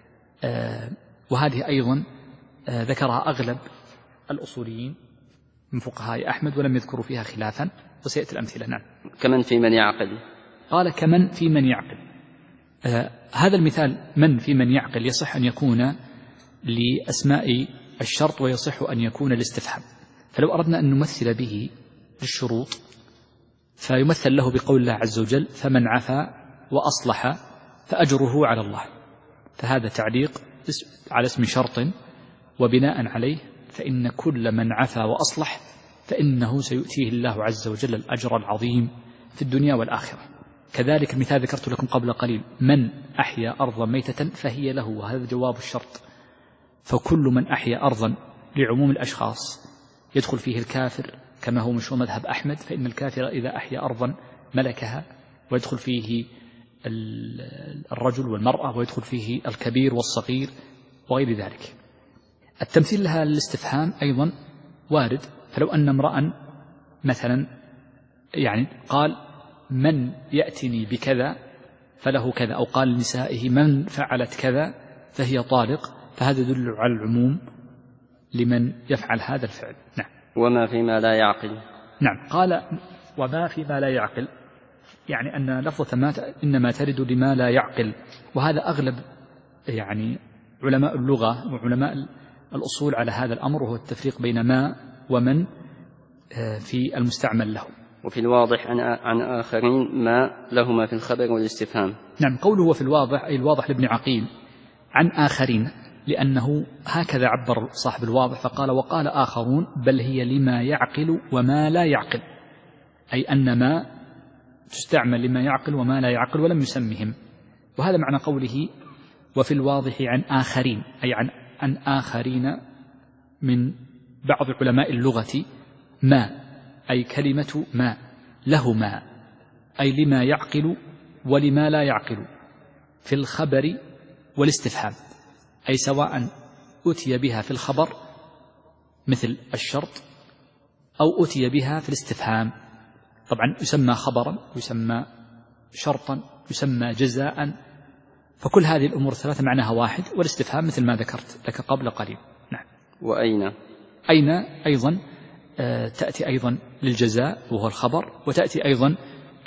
وهذه أيضا ذكرها أغلب الأصوليين من فقهاء أحمد ولم يذكروا فيها خلافا، وسيأتي الأمثلة. نعم. كمن في من يعقل. قال كمن في من يعقل. آه هذا المثال من في من يعقل يصح أن يكون لأسماء الشرط، ويصح أن يكون الاستفهام. فلو أردنا أن نمثل به للشروط فيمثل له بقول الله عز وجل: فمن عفا وأصلح فأجره على الله. فهذا تعليق على اسم شرط، وبناء عليه فإن كل من عفا وأصلح فإنه سيؤتيه الله عز وجل الأجر العظيم في الدنيا والآخرة. كذلك المثال ذكرت لكم قبل قليل: من أحيا أرضا ميتة فهي له، وهذا جواب الشرط. فكل من أحيا أرضا لعموم الأشخاص يدخل فيه الكافر كما هو مشهور مذهب أحمد، فإن الكافر إذا أحيا أرضا ملكها، ويدخل فيه الرجل والمرأة، ويدخل فيه الكبير والصغير وغير ذلك. التمثيل لها للاستفهام أيضا وارد. فلو أن امرأ مثلا يعني قال: من يأتني بكذا فله كذا، أو قال لنسائه: من فعلت كذا فهي طالق، فهذا يدل على العموم لمن يفعل هذا الفعل. نعم. وما فيما لا يعقل. نعم. قال: وما فيما لا يعقل. يعني أن لفظة ما إنما ترد لما لا يعقل، وهذا أغلب يعني علماء اللغة وعلماء الأصول على هذا الأمر، وهو التفريق بين ما ومن في المستعمل له. وفي الواضح عن آخرين ما لهما في الخبر والاستفهام. نعم، قوله في الواضح أي الواضح لابن عقيل عن آخرين، لأنه هكذا عبر صاحب الواضح فقال وقال آخرون بل هي لما يعقل وما لا يعقل، أي أن ما تستعمل لما يعقل وما لا يعقل ولم يسمهم. وهذا معنى قوله وفي الواضح عن آخرين، أي عن, عن آخرين من بعض علماء اللغة. ما أي كلمة ما لهما، أي لما يعقل ولما لا يعقل في الخبر والاستفهام، أي سواء أتي بها في الخبر مثل الشرط أو أتي بها في الاستفهام. طبعا يسمى خبرا، يسمى شرطا، يسمى جزاء، فكل هذه الأمور الثلاثة معناها واحد، والاستفهام مثل ما ذكرت لك قبل قليل. نعم. وأين أين أيضا تأتي أيضا للجزاء وهو الخبر، وتأتي أيضا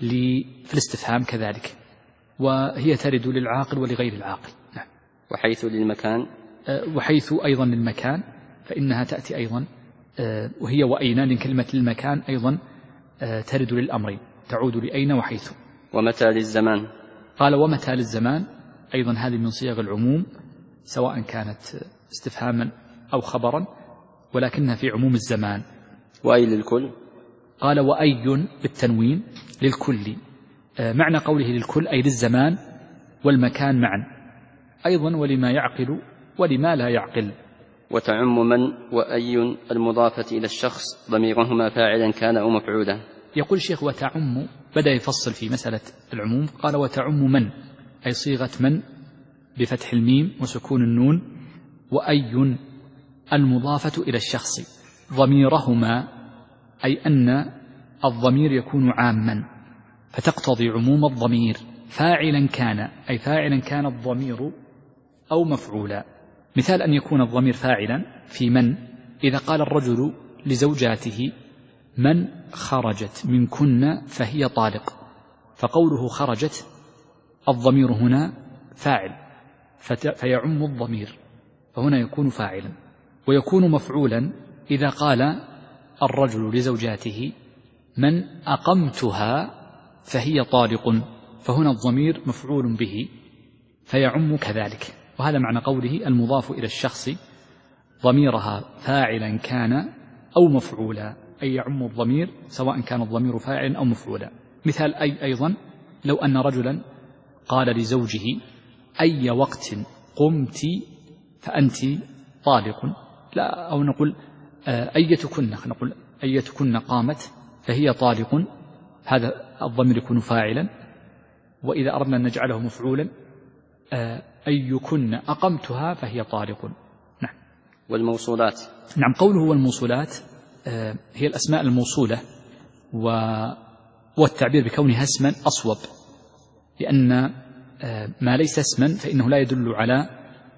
في الاستفهام كذلك، وهي ترد للعاقل ولغير العاقل. نعم. وحيث للمكان، وحيث أيضا للمكان فإنها تأتي أيضا، وهي وأين، لأن كلمة للمكان أيضا ترد للأمرين، تعود لأين وحيث. ومتى للزمان، قال ومتى للزمان أيضا هذه من صيغ العموم، سواء كانت استفهاما أو خبرا، ولكنها في عموم الزمان. وأي للكل، قال وأي بالتنوين للكل، معنى قوله للكل أي للزمان والمكان معا، أيضا ولما يعقل ولما لا يعقل. وتعم من وأي المضافة إلى الشخص ضميرهما فاعلا كان أو مفعولا. يقول الشيخ وتعم، بدأ يفصل في مسألة العموم، قال وتعم من أي صيغة من بفتح الميم وسكون النون، وأي المضافة إلى الشخص ضميرهما، أي أن الضمير يكون عاما فتقتضي عموم الضمير، فاعلا كان أي فاعلا كان الضمير أو مفعولا. مثال أن يكون الضمير فاعلا في من، إذا قال الرجل لزوجاته من خرجت منكن فهي طالق، فقوله خرجت الضمير هنا فاعل فيعم الضمير، فهنا يكون فاعلا. ويكون مفعولا إذا قال الرجل لزوجاته من أقمتها فهي طالق، فهنا الضمير مفعول به فيعم كذلك. وهذا معنى قوله المضاف إلى الشخص ضميرها فاعلا كان أو مفعولا، أي يعم الضمير سواء كان الضمير فاعلا أو مفعولا. مثال أي أيضا لو أن رجلا قال لزوجه أي وقت قمت فأنت طالق، لا، أو نقول أيتكن، نقول أيتكن قامت فهي طالق، هذا الضمير يكون فاعلا. وإذا أردنا أن نجعله مفعولا أيكن أقمتها فهي طالق. نعم. والموصولات، نعم، قوله والموصولات هي الأسماء الموصولة، والتعبير بكونها اسما أصوب، لأن ما ليس اسما فإنه لا يدل على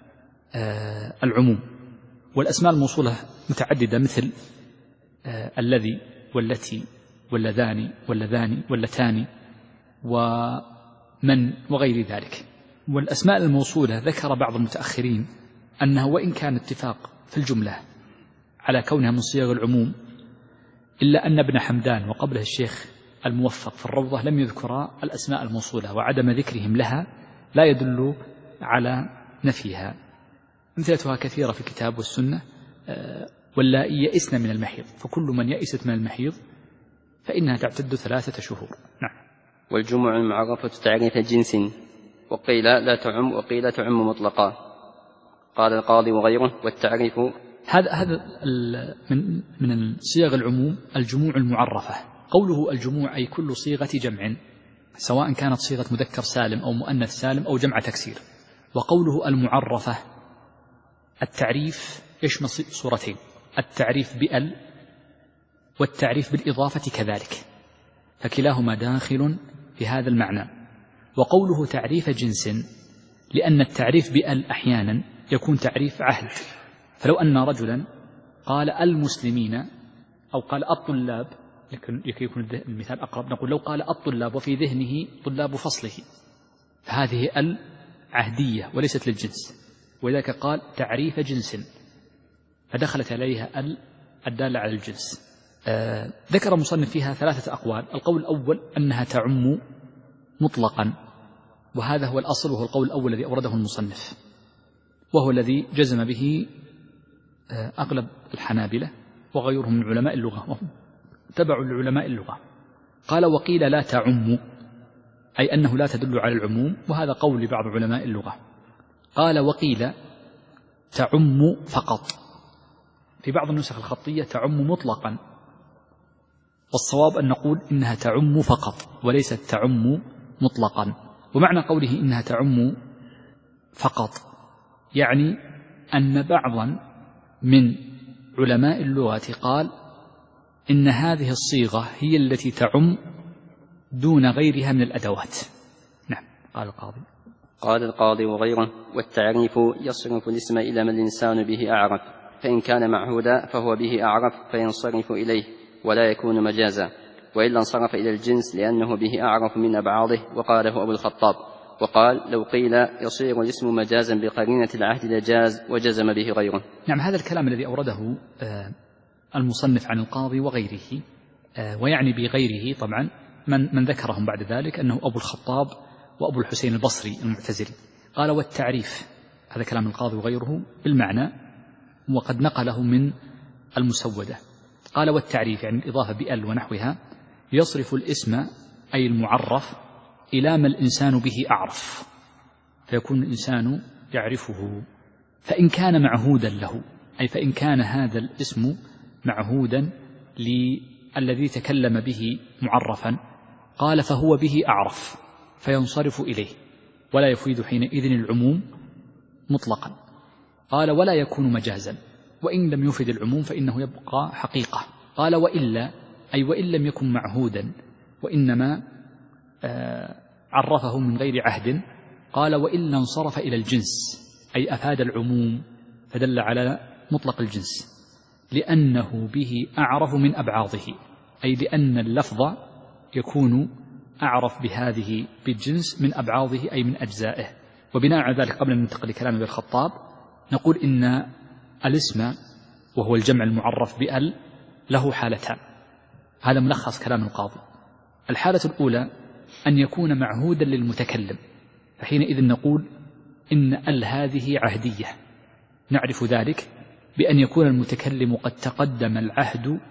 العموم. والأسماء الموصولة متعددة مثل الذي والتي واللذان واللذان واللتان ومن وغير ذلك. والأسماء الموصولة ذكر بعض المتأخرين أنه وإن كان اتفاق في الجملة على كونها من صيغ العموم، إلا أن ابن حمدان وقبله الشيخ الموفق في الروضة لم يذكرا الأسماء الموصولة، وعدم ذكرهم لها لا يدل على نفيها. أمثلتها كثيرة في الكتاب والسنة. واللائي يئسن من المحيض، فكل من يئست من المحيض فإنها تعتد ثلاثة شهور. نعم. والجمع المعرفة تعريف جنس، وقيل لا تعم وقيل تعم مطلقا، قال القاضي وغيره. والتعريف هذا هذا من من صيغ العموم الجموع المعرفة. قوله الجموع أي كل صيغة جمع، سواء كانت صيغة مذكر سالم أو مؤنث سالم أو جمع تكسير. وقوله المعرفة التعريف يشمل صورتين، التعريف بأل والتعريف بالإضافة كذلك، فكلاهما داخل في هذا المعنى. وقوله تعريف جنس لأن التعريف بأل أحيانا يكون تعريف عهد، فلو أن رجلا قال المسلمين أو قال الطلاب لكي يكون المثال أقرب نقول لو قال الطلاب وفي ذهنه طلاب فصله، فهذه ال عهدية وليست للجنس، ولذلك قال تعريف جنس فدخلت عليها ال الدالة على الجنس. آه ذكر المصنف فيها ثلاثة أقوال. القول الأول أنها تعم مطلقا، وهذا هو الأصل، وهو القول الأول الذي أورده المصنف، وهو الذي جزم به آه أغلب الحنابلة وغيرهم من علماء اللغة، وهم تبع لعلماء اللغة. قال وقيل لا تعم، أي أنه لا تدل على العموم، وهذا قول لبعض علماء اللغة. قال وقيل تعم فقط، في بعض النسخ الخطية تعم مطلقا، والصواب أن نقول إنها تعم فقط وليست تعم مطلقا. ومعنى قوله إنها تعم فقط يعني أن بعضا من علماء اللغة قال إن هذه الصيغة هي التي تعم دون غيرها من الأدوات. نعم. قال القاضي قال القاضي وغيره والتعريف يصرف الاسم إلى ما الإنسان به أعرف، فإن كان معهودا فهو به أعرف فينصرف إليه ولا يكون مجازا، وإلا انصرف إلى الجنس لأنه به أعرف من أبعاضه. وقاله أبو الخطاب. وقال لو قيل يصير الاسم مجازا بقرينة العهد لجاز وجزم به غيره. نعم. هذا الكلام الذي أورده المصنف عن القاضي وغيره، ويعني بغيره طبعا من, من ذكرهم بعد ذلك أنه أبو الخطاب وأبو الحسين البصري المعتزلي. قال والتعريف، هذا كلام القاضي وغيره بالمعنى، وقد نقله من المسودة. قال والتعريف يعني الإضافة بأل ونحوها يصرف الاسم أي المعرف إلى ما الإنسان به أعرف، فيكون الإنسان يعرفه. فإن كان معهودا له، أي فإن كان هذا الاسم معهودا للذي تكلم به معرفا، قال فهو به أعرف فينصرف إليه ولا يفيد حينئذ العموم مطلقا. قال ولا يكون مجازا، وإن لم يفد العموم فإنه يبقى حقيقة. قال وإلا، أي وإن لم يكن معهودا وإنما آه عرفه من غير عهد، قال وإلا انصرف إلى الجنس، أي أفاد العموم فدل على مطلق الجنس، لأنه به أعرف من أبعاضه، أي لأن اللفظ يكون أعرف بهذه بالجنس من أبعاضه أي من أجزائه. وبناء على ذلك قبل أن ننتقل لكلام ابن الخطاب نقول إن الاسم وهو الجمع المعرف بأل له حالتان. هذا ملخص كلام القاضي. الحالة الأولى أن يكون معهودا للمتكلم، فحينئذ نقول إن ال هذه عهدية، نعرف ذلك بأن يكون المتكلم قد تقدم العهد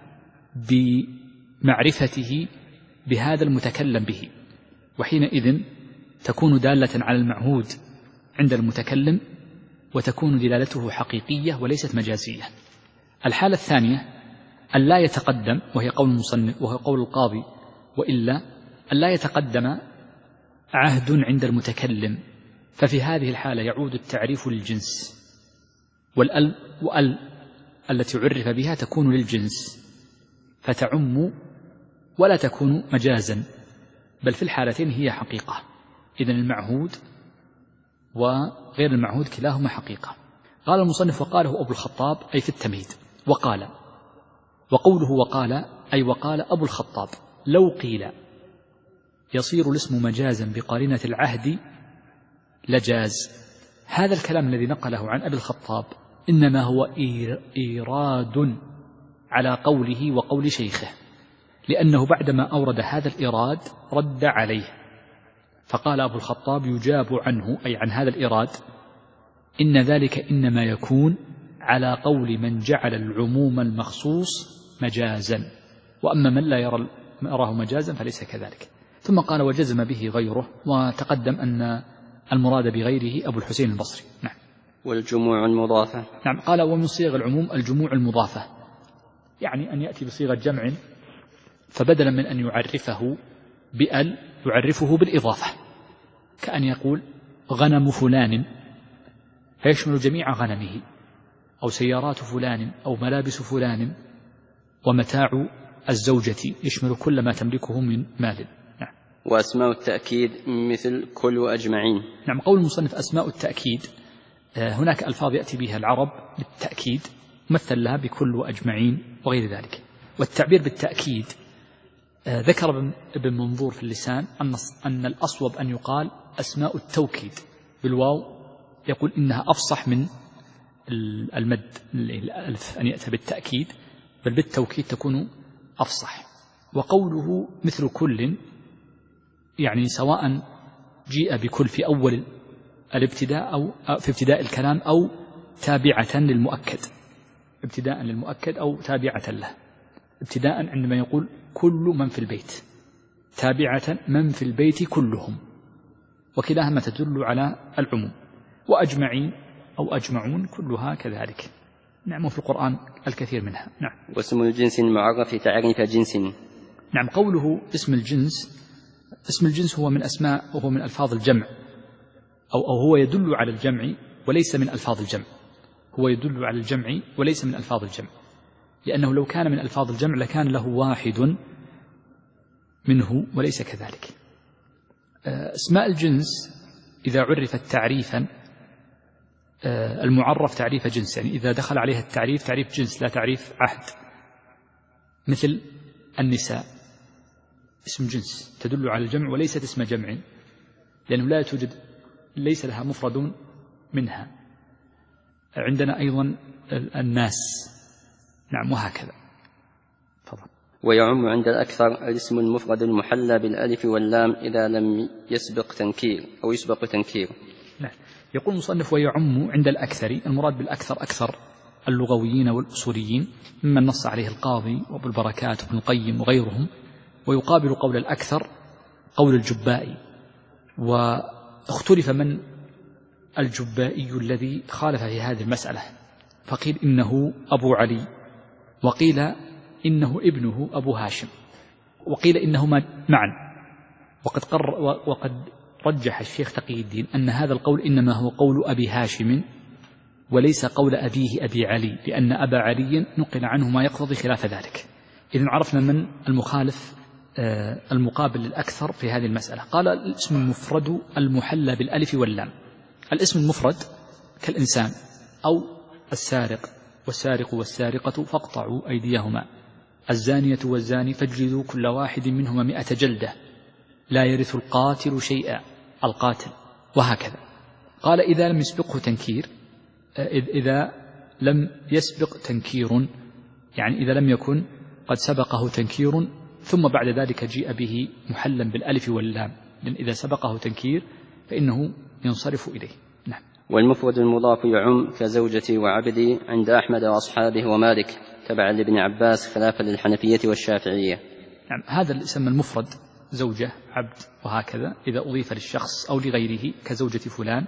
بمعرفته بهذا المتكلم به، وحينئذ تكون دالة على المعهود عند المتكلم، وتكون دلالته حقيقية وليست مجازية. الحالة الثانية أن لا يتقدم، وهي قول المصنف وهو قول القاضي، وإلا أن لا يتقدم عهد عند المتكلم، ففي هذه الحالة يعود التعريف للجنس، والأل وأل التي عرف بها تكون للجنس فتعم ولا تكون مجازا، بل في الحالتين هي حقيقة. إذن المعهود وغير المعهود كلاهما حقيقة. قال المصنف وقاله أبو الخطاب أي في التمهيد. وقال، وقوله وقال أي وقال أبو الخطاب لو قيل يصير الاسم مجازا بقرينة العهد لجاز. هذا الكلام الذي نقله عن أبي الخطاب إنما هو إيراد على قوله وقول شيخه، لأنه بعدما أورد هذا الإيراد رد عليه، فقال أبو الخطاب يجاب عنه أي عن هذا الإيراد إن ذلك إنما يكون على قول من جعل العموم المخصوص مجازا، وأما من لا يرى يراه مجازا فليس كذلك. ثم قال وجزم به غيره، وتقدم أن المراد بغيره أبو الحسين البصري. نعم. والجموع المضافة. نعم. قال ومن صيغ العموم الجموع المضافة، يعني أن يأتي بصيغة جمع فبدلا من أن يعرفه بأل يعرفه بالإضافة، كأن يقول غنم فلان فيشمل جميع غنمه، أو سيارات فلان، أو ملابس فلان، ومتاع الزوجة يشمل كل ما تملكه من مال. نعم. وأسماء التأكيد مثل كل وأجمعين. نعم. قول المصنف أسماء التأكيد، هناك ألفاظ يأتي بها العرب بالتأكيد مثل لها بكل وأجمعين وغير ذلك. والتعبير بالتأكيد ذكر ابن منظور في اللسان أن الأصوب أن يقال أسماء التوكيد بالواو، يقول إنها أفصح من المد الألف أن يأتي بالتأكيد، بل بالتوكيد تكون أفصح. وقوله مثل كل يعني سواء جيء بكل في أول الابتداء أو في ابتداء الكلام أو تابعة للمؤكد، ابتداء للمؤكد أو تابعة له. ابتداء عندما يقول كل من في البيت، تابعة من في البيت كلهم، وكلاهما تدل على العموم. وأجمعين أو أجمعون كلها كذلك. نعم، في القرآن الكثير منها. نعم. واسم الجنس المعرف تعريف جنس. نعم، قوله اسم الجنس، اسم الجنس هو من أسماء وهو من ألفاظ الجمع، أو, أو هو يدل على الجمع وليس من ألفاظ الجمع، هو يدل على الجمع وليس من ألفاظ الجمع، لأنه لو كان من ألفاظ الجمع لكان له واحد منه وليس كذلك. اسماء الجنس إذا عرفت تعريفا، المعرف تعريف جنس، يعني إذا دخل عليها التعريف تعريف جنس لا تعريف عهد، مثل النساء اسم جنس تدل على الجمع وليست اسم جمع، لأنه لا توجد ليس لها مفرد منها. عندنا أيضا الناس. نعم، وهكذا. فضل. ويعم عند الأكثر الاسم المفرد المحلى بالألف واللام إذا لم يسبق تنكير أو يسبق تنكير. نعم. يقول المصنف ويعم عند الأكثر، المراد بالأكثر أكثر اللغويين والأصوليين ممن نص عليه القاضي وابو البركات وابن القيم وغيرهم. ويقابل قول الأكثر قول الجبائي، واختلف من الجبائي الذي خالف في هذه المسألة، فقيل إنه أبو علي، وقيل إنه ابنه أبو هاشم، وقيل إنهما معا. وقد, قر وقد رجح الشيخ تقي الدين أن هذا القول إنما هو قول أبي هاشم وليس قول أبيه أبي علي، لأن أبا علي نقل عنه ما يقتضي خلاف ذلك. إذن عرفنا من المخالف المقابل للأكثر في هذه المسألة. قال الاسم المفرد المحلى بالألف واللام. الاسم المفرد كالإنسان أو السارق، والسارق والسارقة فاقطعوا أيديهما، الزانية والزاني فاجلدوا كل واحد منهما مئة جلدة، لا يرث القاتل شيئا، القاتل، وهكذا. قال إذا لم يسبقه تنكير، إذا لم يسبق تنكير يعني إذا لم يكن قد سبقه تنكير ثم بعد ذلك جيء به محلا بالألف واللام، لأن إذا سبقه تنكير فإنه ينصرف إليه. نعم. والمفرد المضاف يعم كزوجتي وعبدي عند أحمد وأصحابه ومالك تبعا لابن عباس خلافا للحنفية والشافعية. نعم، هذا الاسم المفرد زوجة عبد وهكذا إذا أضيف للشخص أو لغيره كزوجة فلان،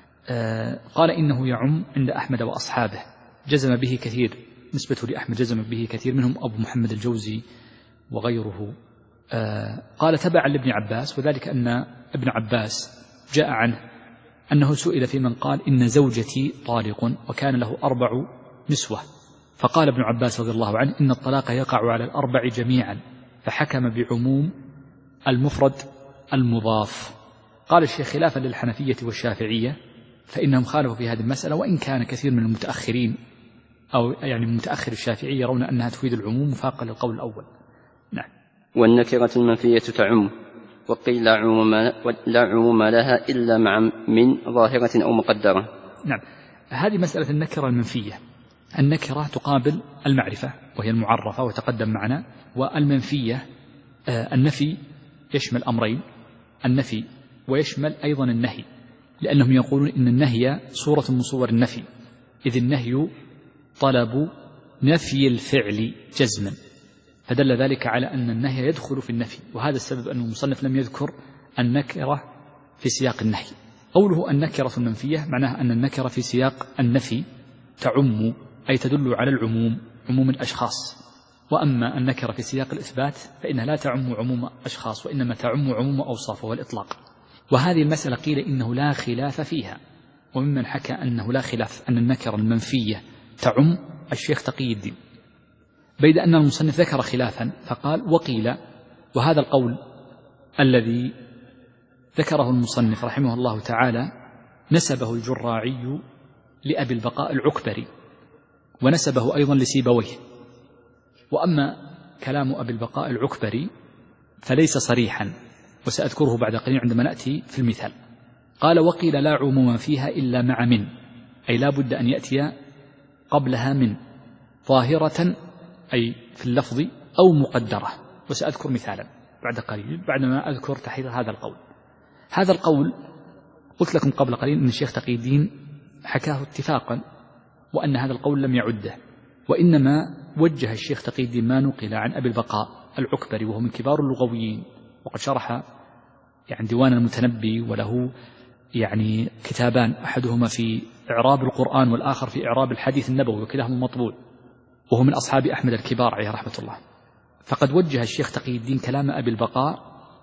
آه قال إنه يعم عند أحمد وأصحابه، جزم به كثير، نسبة لأحمد جزم به كثير منهم أبو محمد الجوزي وغيره. آه قال تبعا لابن عباس، وذلك أن ابن عباس جاء عنه أنه سئل في من قال إن زوجتي طالق وكان له أربع نسوة، فقال ابن عباس رضي الله عنه إن الطلاق يقع على الأربع جميعا، فحكم بعموم المفرد المضاف. قال الشيخ خلافا للحنفية والشافعية فإنهم خالفوا في هذه المسألة، وإن كان كثير من المتأخرين أو يعني من متأخر الشافعية يرون أنها تفيد العموم مفاقا للقول الأول. نعم. والنكرة المنفية تعم، وقيل لا عموم, لا عموم لها إلا مع من ظاهرة أو مقدرة. نعم، هذه مسألة النكرة المنفية. النكرة تقابل المعرفة وهي المعرفة وتقدم معنا، والمنفية آه النفي يشمل أمرين، النفي ويشمل أيضا النهي، لأنهم يقولون إن النهي صورة من صور النفي، إذ النهي طلب نفي الفعل جزما، فدل ذلك على أن النهي يدخل في النفي، وهذا السبب أن المصنف لم يذكر النكرة في سياق النهي. قوله النكرة المنفية معناها أن النكرة في سياق النفي تعم، أي تدل على العموم، عموم الأشخاص، وأما النكرة في سياق الإثبات فإنها لا تعم عموم أشخاص، وإنما تعم عموم أوصاف والإطلاق. وهذه المسألة قيل إنه لا خلاف فيها، وممن حكى أنه لا خلاف أن النكرة المنفية تعم الشيخ تقي الدين، بيد أن المصنف ذكر خلافا فقال وقيل، وهذا القول الذي ذكره المصنف رحمه الله تعالى نسبه الجراعي لأبي البقاء العكبري، ونسبه أيضا لسيبويه. وأما كلام أبي البقاء العكبري فليس صريحا، وسأذكره بعد قليل عندما نأتي في المثال. قال: وقيل لا عموم فيها إلا مع من، أي لا بد أن يأتي قبلها من، ظاهرة أي في اللفظ أو مقدرة، وسأذكر مثالا بعد قليل بعدما أذكر تحرير هذا القول. هذا القول قلت لكم قبل قليل أن الشيخ تقي الدين حكاه اتفاقا، وأن هذا القول لم يعده، وإنما وجه الشيخ تقي الدين ما نقل عن أبي البقاء العكبري، وهو من كبار اللغويين، وقد شرح يعني ديوان المتنبي، وله يعني كتابان، أحدهما في إعراب القرآن والآخر في إعراب الحديث النبوي، وكلاهما مطبوع، وهو من أصحاب أحمد الكبار عليه رحمة الله. فقد وجه الشيخ تقي الدين كلام أبي البقاء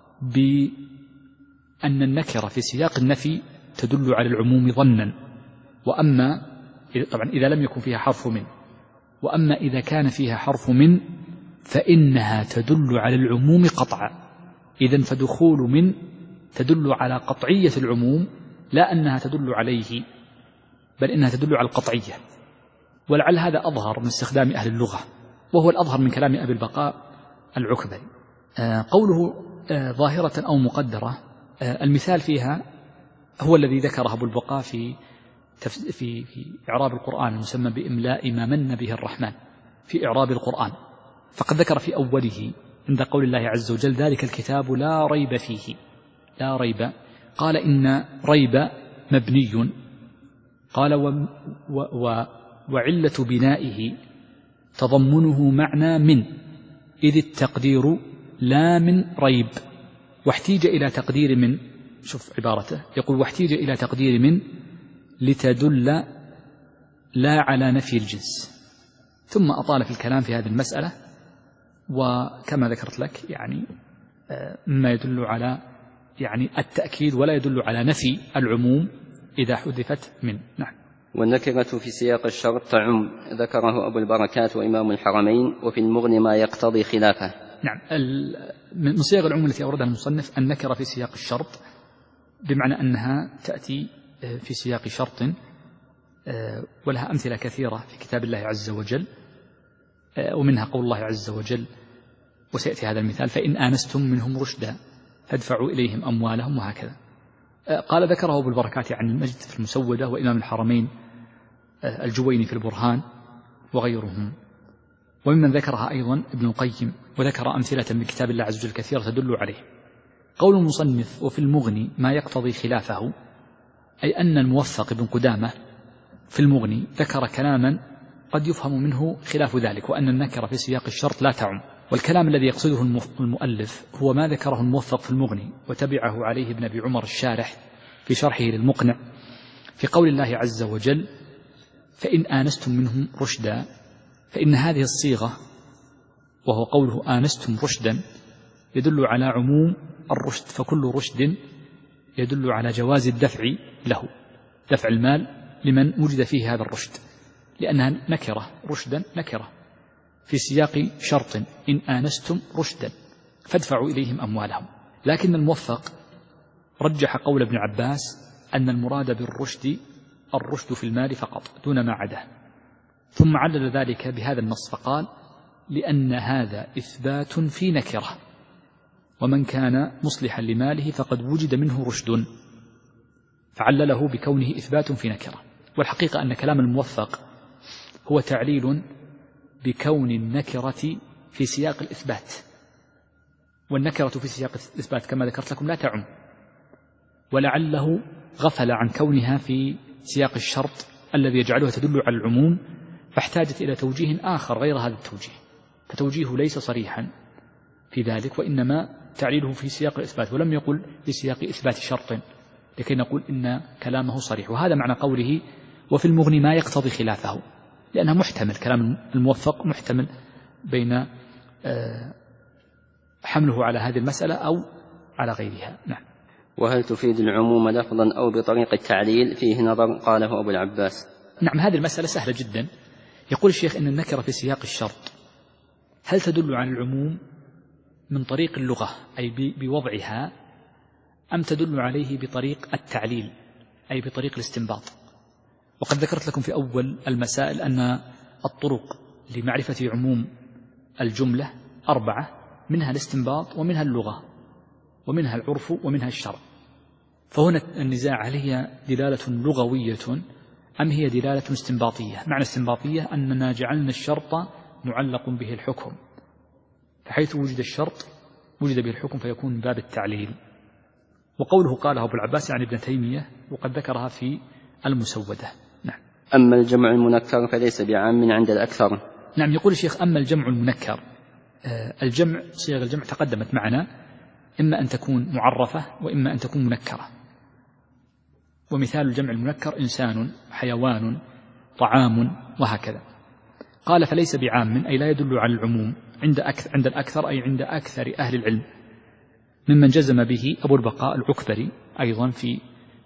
بأن النكرة في سياق النفي تدل على العموم ظنا، وأما طبعا إذا لم يكن فيها حرف من، وأما إذا كان فيها حرف من فإنها تدل على العموم قطعا. إذن فدخول من تدل على قطعية العموم، لا أنها تدل عليه، بل إنها تدل على القطعية. ولعل هذا أظهر من استخدام أهل اللغة، وهو الأظهر من كلام أبي البقاء العكبري. آه قوله آه ظاهرة أو مقدرة، آه المثال فيها هو الذي ذكره أبو البقاء في في في إعراب القرآن المسمى بإملاء ما من به الرحمن في إعراب القرآن. فقد ذكر في أوله عند قول الله عز وجل: ذلك الكتاب لا ريب فيه. لا ريب، قال إن ريب مبني، قال و و و وعلة بنائه تضمنه معنى من، إذ التقدير لا من ريب، واحتيج إلى تقدير من، شوف عبارته، يقول: واحتيج إلى تقدير من لتدل لا على نفي الجنس. ثم أطال في الكلام في هذه المسألة، وكما ذكرت لك يعني مما يدل على يعني التأكيد ولا يدل على نفي العموم إذا حذفت من. نعم. والنكرة في سياق الشرط تعم، ذكره أبو البركات وإمام الحرمين، وفي المغني ما يقتضي خلافه. نعم. من صيغ العموم التي أوردها المصنف النكرة في سياق الشرط، بمعنى أنها تأتي في سياق شرط، ولها أمثلة كثيرة في كتاب الله عز وجل، ومنها قول الله عز وجل، وسيأتي هذا المثال: فإن آنستم منهم رشدا فادفعوا إليهم أموالهم، وهكذا. قال ذكره أبو البركات عن المجد في المسودة، وإمام الحرمين الجويني في البرهان، وغيرهم. وممن ذكرها أيضا ابن القيم، وذكر أمثلة من كتاب الله عز وجل كثيرة تدل عليه. قول المصنف: وفي المغني ما يقتضي خلافه، أي أن الموفق بن قدامة في المغني ذكر كلاما قد يفهم منه خلاف ذلك، وأن النكرة في سياق الشرط لا تعم. والكلام الذي يقصده المؤلف هو ما ذكره الموفق في المغني، وتبعه عليه ابن أبي عمر الشارح في شرحه للمقنع، في قول الله عز وجل: فإن آنستم منهم رشدا. فإن هذه الصيغة، وهو قوله آنستم رشدا، يدل على عموم الرشد، فكل رشد يدل على جواز الدفع له، دفع المال لمن وجد فيه هذا الرشد، لأنها نكرة، رشدا نكرة في سياق شرط: إن آنستم رشدا فادفعوا إليهم أموالهم. لكن الموفق رجح قول ابن عباس أن المراد بالرشد الرشد في المال فقط دون ما عداه، ثم علل ذلك بهذا النص فقال: لأن هذا إثبات في نكرة، ومن كان مصلحا لماله فقد وجد منه رشد، فعلله بكونه إثبات في نكرة. والحقيقة أن كلام الموفق هو تعليل بكون النكرة في سياق الإثبات، والنكرة في سياق الإثبات كما ذكرت لكم لا تعم، ولعله غفل عن كونها في سياق الشرط الذي يجعلها تدل على العموم، فاحتاجت إلى توجيه آخر غير هذا التوجيه، فتوجيه ليس صريحا في ذلك، وإنما تعليله في سياق الإثبات، ولم يقل في سياق إثبات شرط لكي نقول إن كلامه صريح. وهذا معنى قوله: وفي المغني ما يقتضي خلافه، لأنها محتمل، كلام الموفق محتمل بين حمله على هذه المسألة أو على غيرها. نعم. وهل تفيد العموم لفظا أو بطريق التعليل؟ فيه نظر، قاله أبو العباس. نعم، هذه المسألة سهلة جدا. يقول الشيخ إن النكرة في سياق الشرط هل تدل على العموم من طريق اللغة أي بوضعها، أم تدل عليه بطريق التعليل أي بطريق الاستنباط؟ وقد ذكرت لكم في أول المسائل أن الطرق لمعرفة عموم الجملة أربعة: منها الاستنباط ومنها اللغة ومنها العرف ومنها الشرع. فهنا النزاع هل هي دلالة لغوية أم هي دلالة استنباطية؟ معنى استنباطية أننا جعلنا الشرط معلق به الحكم، فحيث وجد الشرط وجد به الحكم فيكون من باب التعليل. وقوله قاله أبو العباس يعني ابن تيمية وقد ذكرها في المسودة. نعم. أما الجمع المنكر فليس بعام عند الأكثر. نعم، يقول الشيخ أما الجمع المنكر، الجمع صيغ الجمع تقدمت معنا، إما أن تكون معرفة وإما أن تكون منكرة. ومثال الجمع المنكر إنسان، حيوان، طعام، وهكذا. قال فليس بعام أي لا يدل على العموم عند أكثر عند الأكثر أي عند أكثر أهل العلم، ممن جزم به أبو البقاء العكبري أيضا في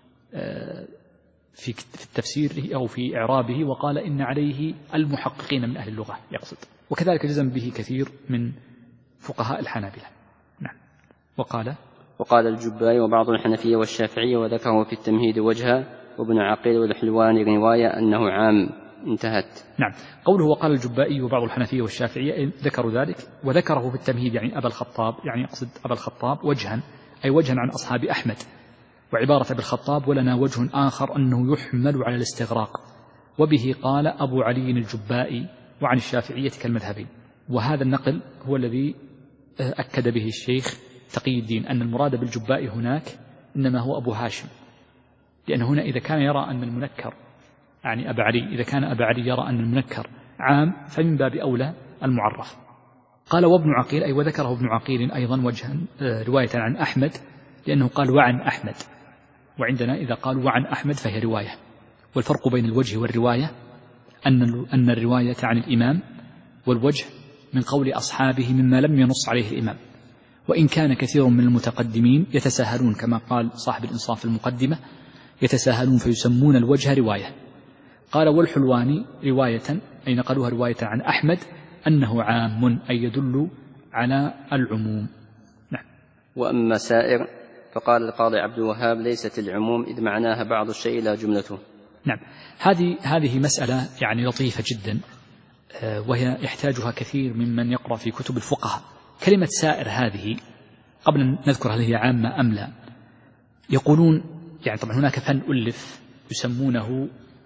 في التفسير أو في إعرابه، وقال إن عليه المحققين من أهل اللغة يقصد، وكذلك جزم به كثير من فقهاء الحنابلة. نعم. وقال وقال الجبائي وبعض الحنفية والشافعية وذكره في التمهيد وجها، وابن عقيل والحلواني رواية أنه عام. انتهت. نعم. قوله وقال الجبائي وبعض الحنفية والشافعية ذكروا ذلك، وذكره في التمهيد يعني أبا الخطاب، يعني يقصد أبا الخطاب وجها أي وجها عن أصحاب أحمد، وعبارة أبي الخطاب ولنا وجه آخر أنه يحمل على الاستغراق، وبه قال أبو علي الجبائي، وعن الشافعية كالمذهبين. وهذا النقل هو الذي أكد به الشيخ تقي الدين أن المراد بالجبائي هناك إنما هو أبو هاشم، لأن هنا إذا كان يرى أن المنكر يعني أبا علي، إذا كان أبا علي يرى أن المنكر عام فمن باب أولى المعرف. قال وابن عقيل أي وذكره ابن عقيل أيضا وجها رواية عن أحمد، لأنه قال وعن أحمد، وعندنا إذا قال وعن أحمد فهي رواية. والفرق بين الوجه والرواية أن أن الرواية عن الإمام، والوجه من قول أصحابه مما لم ينص عليه الإمام، وإن كان كثير من المتقدمين يتساهلون كما قال صاحب الإنصاف في المقدمة يتساهلون فيسمون الوجه رواية. قال والحلواني رواية أي نقلوها رواية عن أحمد أنه عام أي يدل على العموم. نعم. وأما سائر فقال القاضي عبد الوهاب ليست العموم إذ معناها بعض الشيء لا جملته. نعم. هذه هذه مسألة يعني لطيفة جدا، وهي يحتاجها كثير ممن يقرأ في كتب الفقهاء. كلمة سائر هذه قبل أن نذكر هل هي عامة أم لا، يقولون يعني طبعا هناك فن ألف يسمونه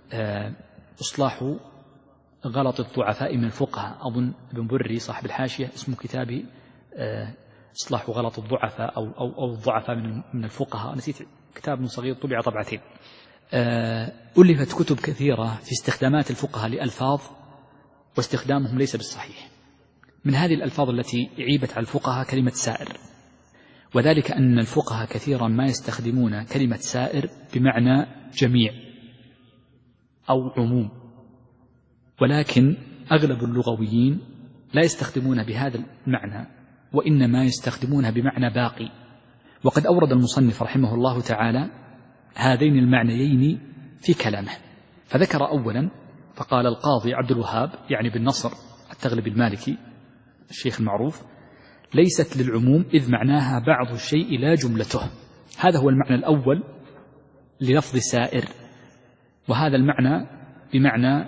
إصلاح غلط الضعفاء من الفقهاء، أظن ابن بري صاحب الحاشية اسمه كتابي إصلاح غلط الضعفاء أو, أو, أو الضعفاء من الفقهاء، نسيت، كتاب صغير طبع طبعتين. ألفت كتب كثيرة في استخدامات الفقهاء لألفاظ واستخدامهم ليس بالصحيح. من هذه الألفاظ التي عيبت على الفقهاء كلمة سائر، وذلك أن الفقهاء كثيرا ما يستخدمون كلمة سائر بمعنى جميع أو عموم، ولكن أغلب اللغويين لا يستخدمون بهذا المعنى، وإنما يستخدمونها بمعنى باقي. وقد أورد المصنف رحمه الله تعالى هذين المعنيين في كلامه، فذكر أولا فقال القاضي عبد الوهاب يعني بالنصر التغلب المالكي الشيخ المعروف ليست للعموم إذ معناها بعض الشيء لا جملته. هذا هو المعنى الأول للفظ سائر، وهذا المعنى بمعنى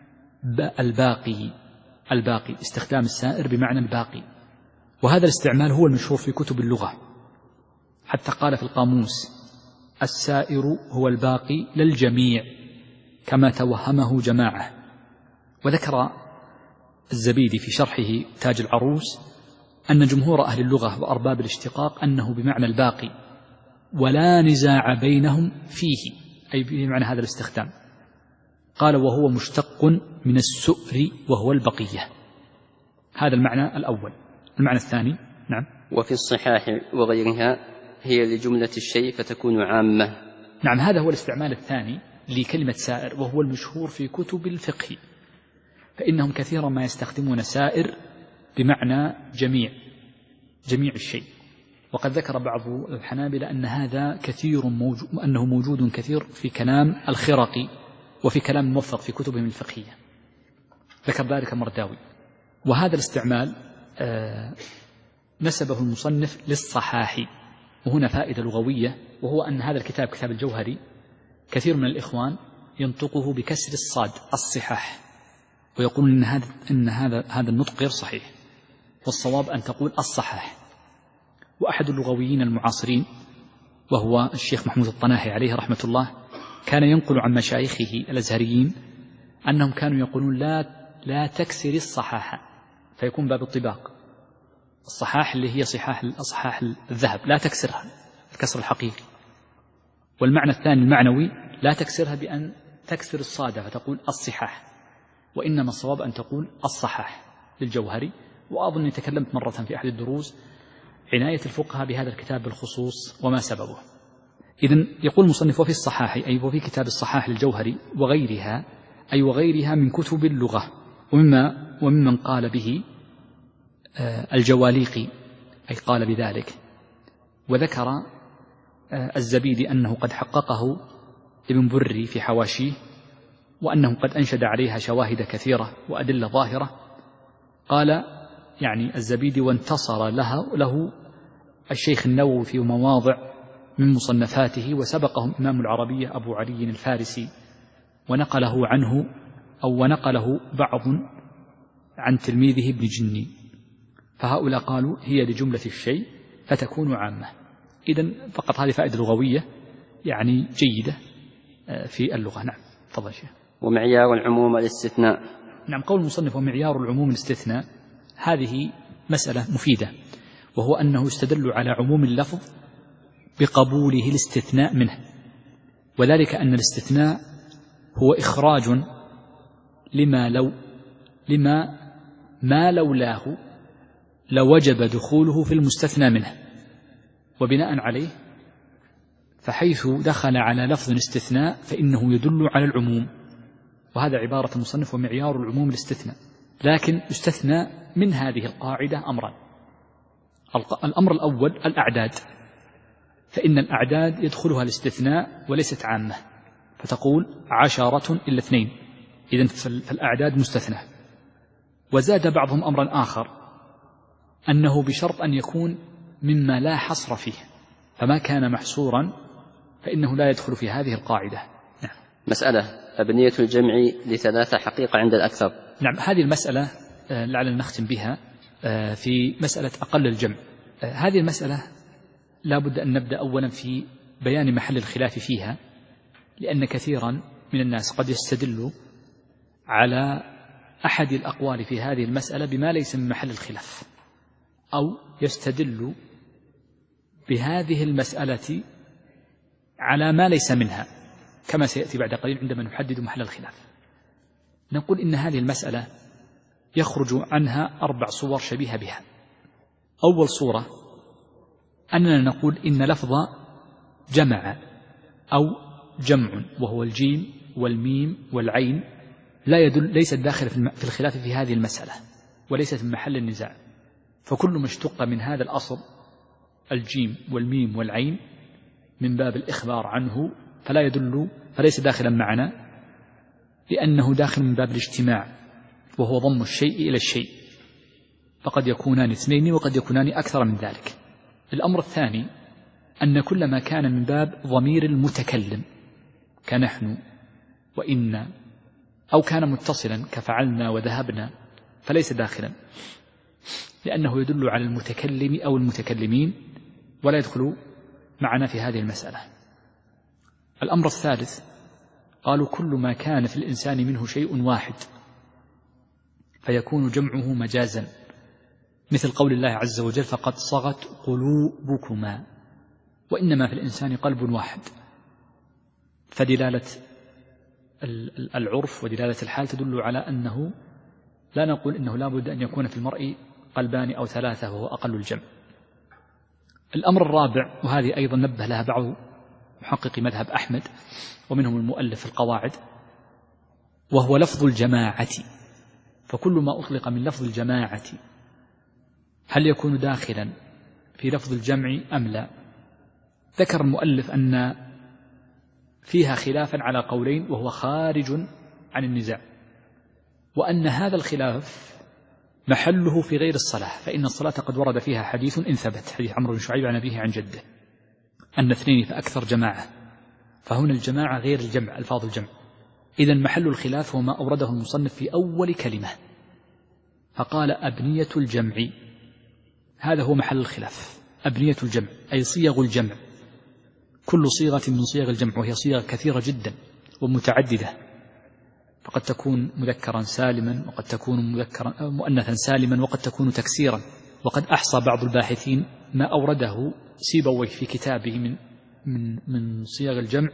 الباقي، الباقي استخدام السائر بمعنى الباقي، وهذا الاستعمال هو المشهور في كتب اللغة، حتى قال في القاموس السائر هو الباقي للجميع كما توهمه جماعة. وذكر الزبيدي في شرحه تاج العروس أن جمهور أهل اللغة وأرباب الاشتقاق أنه بمعنى الباقي ولا نزاع بينهم فيه، أي بمعنى هذا الاستخدام. قال وهو مشتق من السؤر وهو البقية. هذا المعنى الأول. المعنى الثاني نعم. وفي الصحاح وغيرها هي لجملة الشيء فتكون عامة. نعم، هذا هو الاستعمال الثاني لكلمة سائر، وهو المشهور في كتب الفقه، فإنهم كثيرا ما يستخدمون سائر بمعنى جميع، جميع الشيء. وقد ذكر بعض الحنابلة أن هذا كثير موجود، أنه موجود كثير في كلام الخرقي وفي كلام الموفق في كتبهم الفقهية، ذكر ذلك المرداوي. وهذا الاستعمال آه نسبه المصنف للصحاح، وهنا فائدة لغوية، وهو أن هذا الكتاب كتاب الجوهري كثير من الإخوان ينطقه بكسر الصاد الصحاح، ويقولون إن هذا إن هذا هذا النطق غير صحيح، والصواب أن تقول الصحاح. وأحد اللغويين المعاصرين وهو الشيخ محمود الطناحي عليه رحمة الله كان ينقل عن مشايخه الأزهريين أنهم كانوا يقولون لا, لا تكسر الصحاح، فيكون باب الطباق، الصحاح اللي هي صحاح الصحاح الذهب لا تكسرها الكسر الحقيقي. والمعنى الثاني المعنوي لا تكسرها بأن تكسر الصادة فتقول الصحاح، وإنما الصواب أن تقول الصحاح للجوهري. وأظن تكلمت مرة في أحد الدروس عناية الفقهاء بهذا الكتاب بالخصوص وما سببه. إذن يقول المصنف وفي الصحاح أي وفي كتاب الصحاح للجوهري وغيرها أي وغيرها من كتب اللغة، ومما وممن قال به الجواليقي أي قال بذلك. وذكر الزبيدي أنه قد حققه ابن بري في حواشيه، وأنه قد أنشد عليها شواهد كثيرة وأدلة ظاهرة. قال يعني الزبيدي وانتصر له, له الشيخ النووي في مواضع من مصنفاته، وسبقهم إمام العربية أبو علي الفارسي ونقله عنه أو ونقله بعض عن تلميذه ابن جني، فهؤلاء قالوا هي لجملة الشيء فتكون عامة. إذن فقط هذه فائدة لغوية يعني جيدة في اللغة. نعم تفضل شيخ. ومعيار العموم الاستثناء. نعم قول المصنف ومعيار العموم الاستثناء هذه مسألة مفيدة، وهو أنه يستدل على عموم اللفظ بقبوله الاستثناء منه، وذلك أن الاستثناء هو إخراج لما لو لما ما لولاه لوجب دخوله في المستثنى منه. وبناء عليه فحيث دخل على لفظ استثناء فإنه يدل على العموم، وهذا عبارة المصنف ومعيار العموم الاستثناء. لكن يستثنى من هذه القاعدة أمران. الأمر الأول الأعداد، فإن الأعداد يدخلها الاستثناء وليست عامة، فتقول عشرة إلا اثنين، إذن فالأعداد مستثنى. وزاد بعضهم أمرا آخر أنه بشرط أن يكون مما لا حصر فيه، فما كان محصورا فإنه لا يدخل في هذه القاعدة. نعم. مسألة أبنية الجمع لثلاثة حقيقة عند الأكثر. نعم هذه المسألة لعلنا نختم بها في مسألة أقل الجمع. هذه المسألة لا بد أن نبدأ أولا في بيان محل الخلاف فيها، لأن كثيرا من الناس قد يستدل على أحد الأقوال في هذه المسألة بما ليس من محل الخلاف، أو يستدل بهذه المسألة على ما ليس منها، كما سيأتي بعد قليل عندما نحدد محل الخلاف. نقول إن هذه المسألة يخرج عنها أربع صور شبيهة بها. أول صورة أننا نقول إن لفظ جمع أو جمع وهو الجيم والميم والعين لا يدل ليس داخل في الخلاف في هذه المسألة وليست من محل النزاع، فكل ما اشتق من هذا الأصل الجيم والميم والعين من باب الإخبار عنه فلا يدل فليس داخلا معنا، لأنه داخل من باب الاجتماع وهو ضم الشيء إلى الشيء، فقد يكونان اثنين وقد يكونان أكثر من ذلك. الأمر الثاني أن كل ما كان من باب ضمير المتكلم كنحن وإنا، أو كان متصلا كفعلنا وذهبنا، فليس داخلا، لأنه يدل على المتكلم أو المتكلمين ولا يدخل معنا في هذه المسألة. الأمر الثالث قالوا كل ما كان في الإنسان منه شيء واحد فيكون جمعه مجازا، مثل قول الله عز وجل فقد صغت قلوبكما، وإنما في الإنسان قلب واحد، فدلالة العرف ودلالة الحال تدل على أنه لا نقول إنه لا بد أن يكون في المرء قلبان أو ثلاثة وهو أقل الجمع. الأمر الرابع، وهذه أيضا نبه لها بعض محقق مذهب أحمد ومنهم المؤلف القواعد، وهو لفظ الجماعة. فكل ما أطلق من لفظ الجماعة هل يكون داخلا في لفظ الجمع أم لا؟ ذكر المؤلف أن فيها خلافا على قولين وهو خارج عن النزاع، وأن هذا الخلاف محله في غير الصلاة، فإن الصلاة قد ورد فيها حديث إن ثبت، حديث عمرو بن شعيب عن أبيه عن جده أن اثنين فأكثر جماعة، فهنا الجماعة غير الجمع ألفاظ الجمع. إذن محل الخلاف هو ما أورده المصنف في أول كلمة، فقال أبنية الجمع هذا هو محل الخلاف. أبنية الجمع أي صيغ الجمع، كل صيغة من صيغ الجمع، وهي صيغ كثيرة جدا ومتعددة، فقد تكون مذكرا سالما، وقد تكون مذكرا مؤنثا سالما، وقد تكون تكسيرا. وقد أحصى بعض الباحثين ما أورده سيبويه في كتابه من من من صيغ الجمع،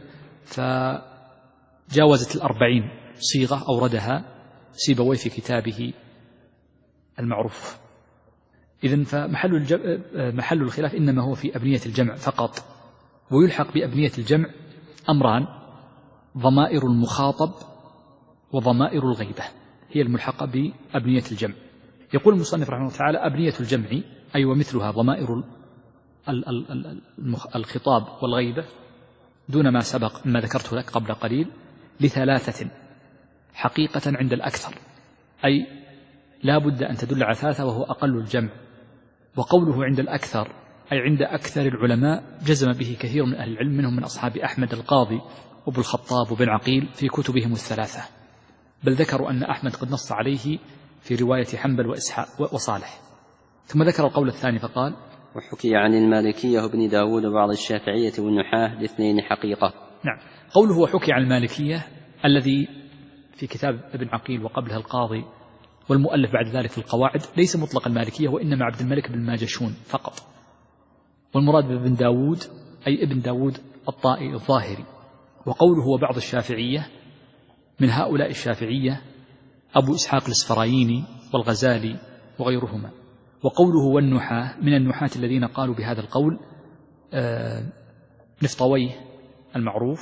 فجاوزت الأربعين صيغة أوردها سيبويه في كتابه المعروف. إذن فمحل محل الخلاف إنما هو في أبنية الجمع فقط. ويلحق بأبنية الجمع أمران: ضمائر المخاطب وضمائر الغيبة، هي الملحقة بأبنية الجمع. يقول المصنف رحمه الله تعالى: أبنية الجمع أي أيوة ومثلها ضمائر الخطاب والغيبة دون ما سبق ما ذكرته لك قبل قليل لثلاثة حقيقة عند الأكثر، أي لا بد أن تدل على ثلاثة وهو أقل الجمع. وقوله عند الأكثر أي عند أكثر العلماء جزم به كثير من أهل العلم، منهم من أصحاب أحمد القاضي وابن الخطاب وبن عقيل في كتبهم الثلاثة، بل ذكروا أن أحمد قد نص عليه في رواية حنبل وإسحاق وصالح. ثم ذكر القول الثاني فقال: وحكي عن المالكية وابن داود وبعض الشافعية والنحاة الاثنين حقيقة. نعم، قوله وحكي عن المالكية الذي في كتاب ابن عقيل وقبلها القاضي والمؤلف بعد ذلك في القواعد ليس مطلق المالكية، وإنما عبد الملك بن ماجشون فقط. والمراد بابن داود أي ابن داود الطائي الظاهري. وقوله وبعض الشافعية من هؤلاء الشافعية أبو إسحاق الإسفرايني والغزالي وغيرهما. وقوله والنحاة من النحاة الذين قالوا بهذا القول آه نفطويه المعروف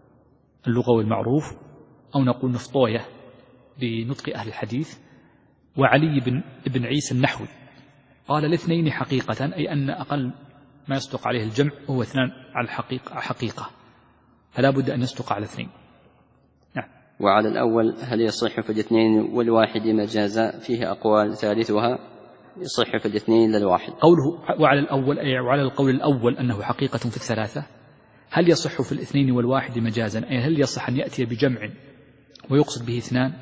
اللغوي المعروف، أو نقول نفطويه بنطق أهل الحديث، وعلي بن ابن عيسى النحوي قال الاثنين حقيقة، أي أن أقل ما يصدق عليه الجمع هو اثنان على الحقيقة حقيقة، فلا بد أن يصدق على اثنين. نعم. وعلى الأول هل يصح في الاثنين والواحد مجازا؟ فيه أقوال، ثالثها يصح في الاثنين للواحد. قوله وعلى الأول أي وعلى القول الأول أنه حقيقة في الثلاثة، هل يصح في الاثنين والواحد مجازا، أي هل يصح أن يأتي بجمع ويقصد به اثنان،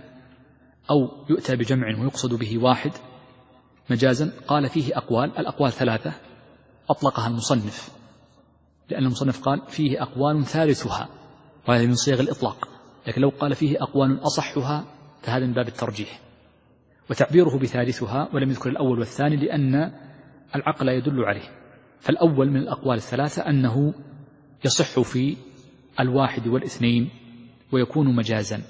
أو يؤتى بجمع ويقصد به واحد مجازا؟ قال فيه أقوال، الأقوال ثلاثة أطلقها المصنف، لأن المصنف قال فيه أقوال ثالثها، وهذا من صيغ الإطلاق، لكن لو قال فيه أقوال أصحها فهذا من باب الترجيح. وتعبيره بثالثها ولم يذكر الأول والثاني لأن العقل يدل عليه. فالأول من الأقوال الثلاثة أنه يصح في الواحد والاثنين ويكون مجازا،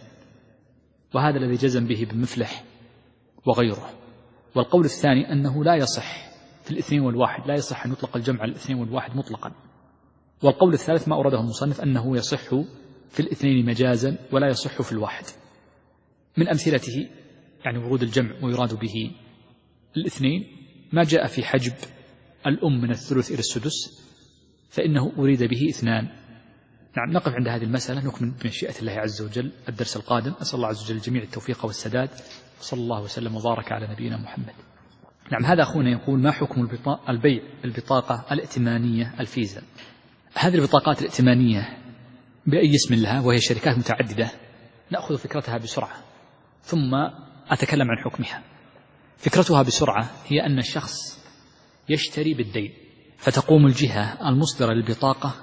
وهذا الذي جزم به ابن مفلح وغيره. والقول الثاني أنه لا يصح في الاثنين والواحد، لا يصح أن يطلق الجمع على الاثنين والواحد مطلقا. والقول الثالث ما أورده المصنف أنه يصح في الاثنين مجازا ولا يصح في الواحد. من أمثلته يعني ورود الجمع ويراد به الاثنين ما جاء في حجب الأم من الثلث إلى السدس فإنه أريد به اثنان. نعم، نقف عند هذه المسألة، نكمل بمشيئة الله عز وجل الدرس القادم. أسأل الله عز وجل الجميع التوفيق والسداد، وصلى الله وسلم وبارك على نبينا محمد. نعم، هذا أخونا يقول: ما حكم البيع البطاقة الائتمانية الفيزا؟ هذه البطاقات الائتمانية بأي اسم لها، وهي شركات متعددة، نأخذ فكرتها بسرعة ثم أتكلم عن حكمها. فكرتها بسرعة هي أن الشخص يشتري بالدين، فتقوم الجهة المصدرة للبطاقة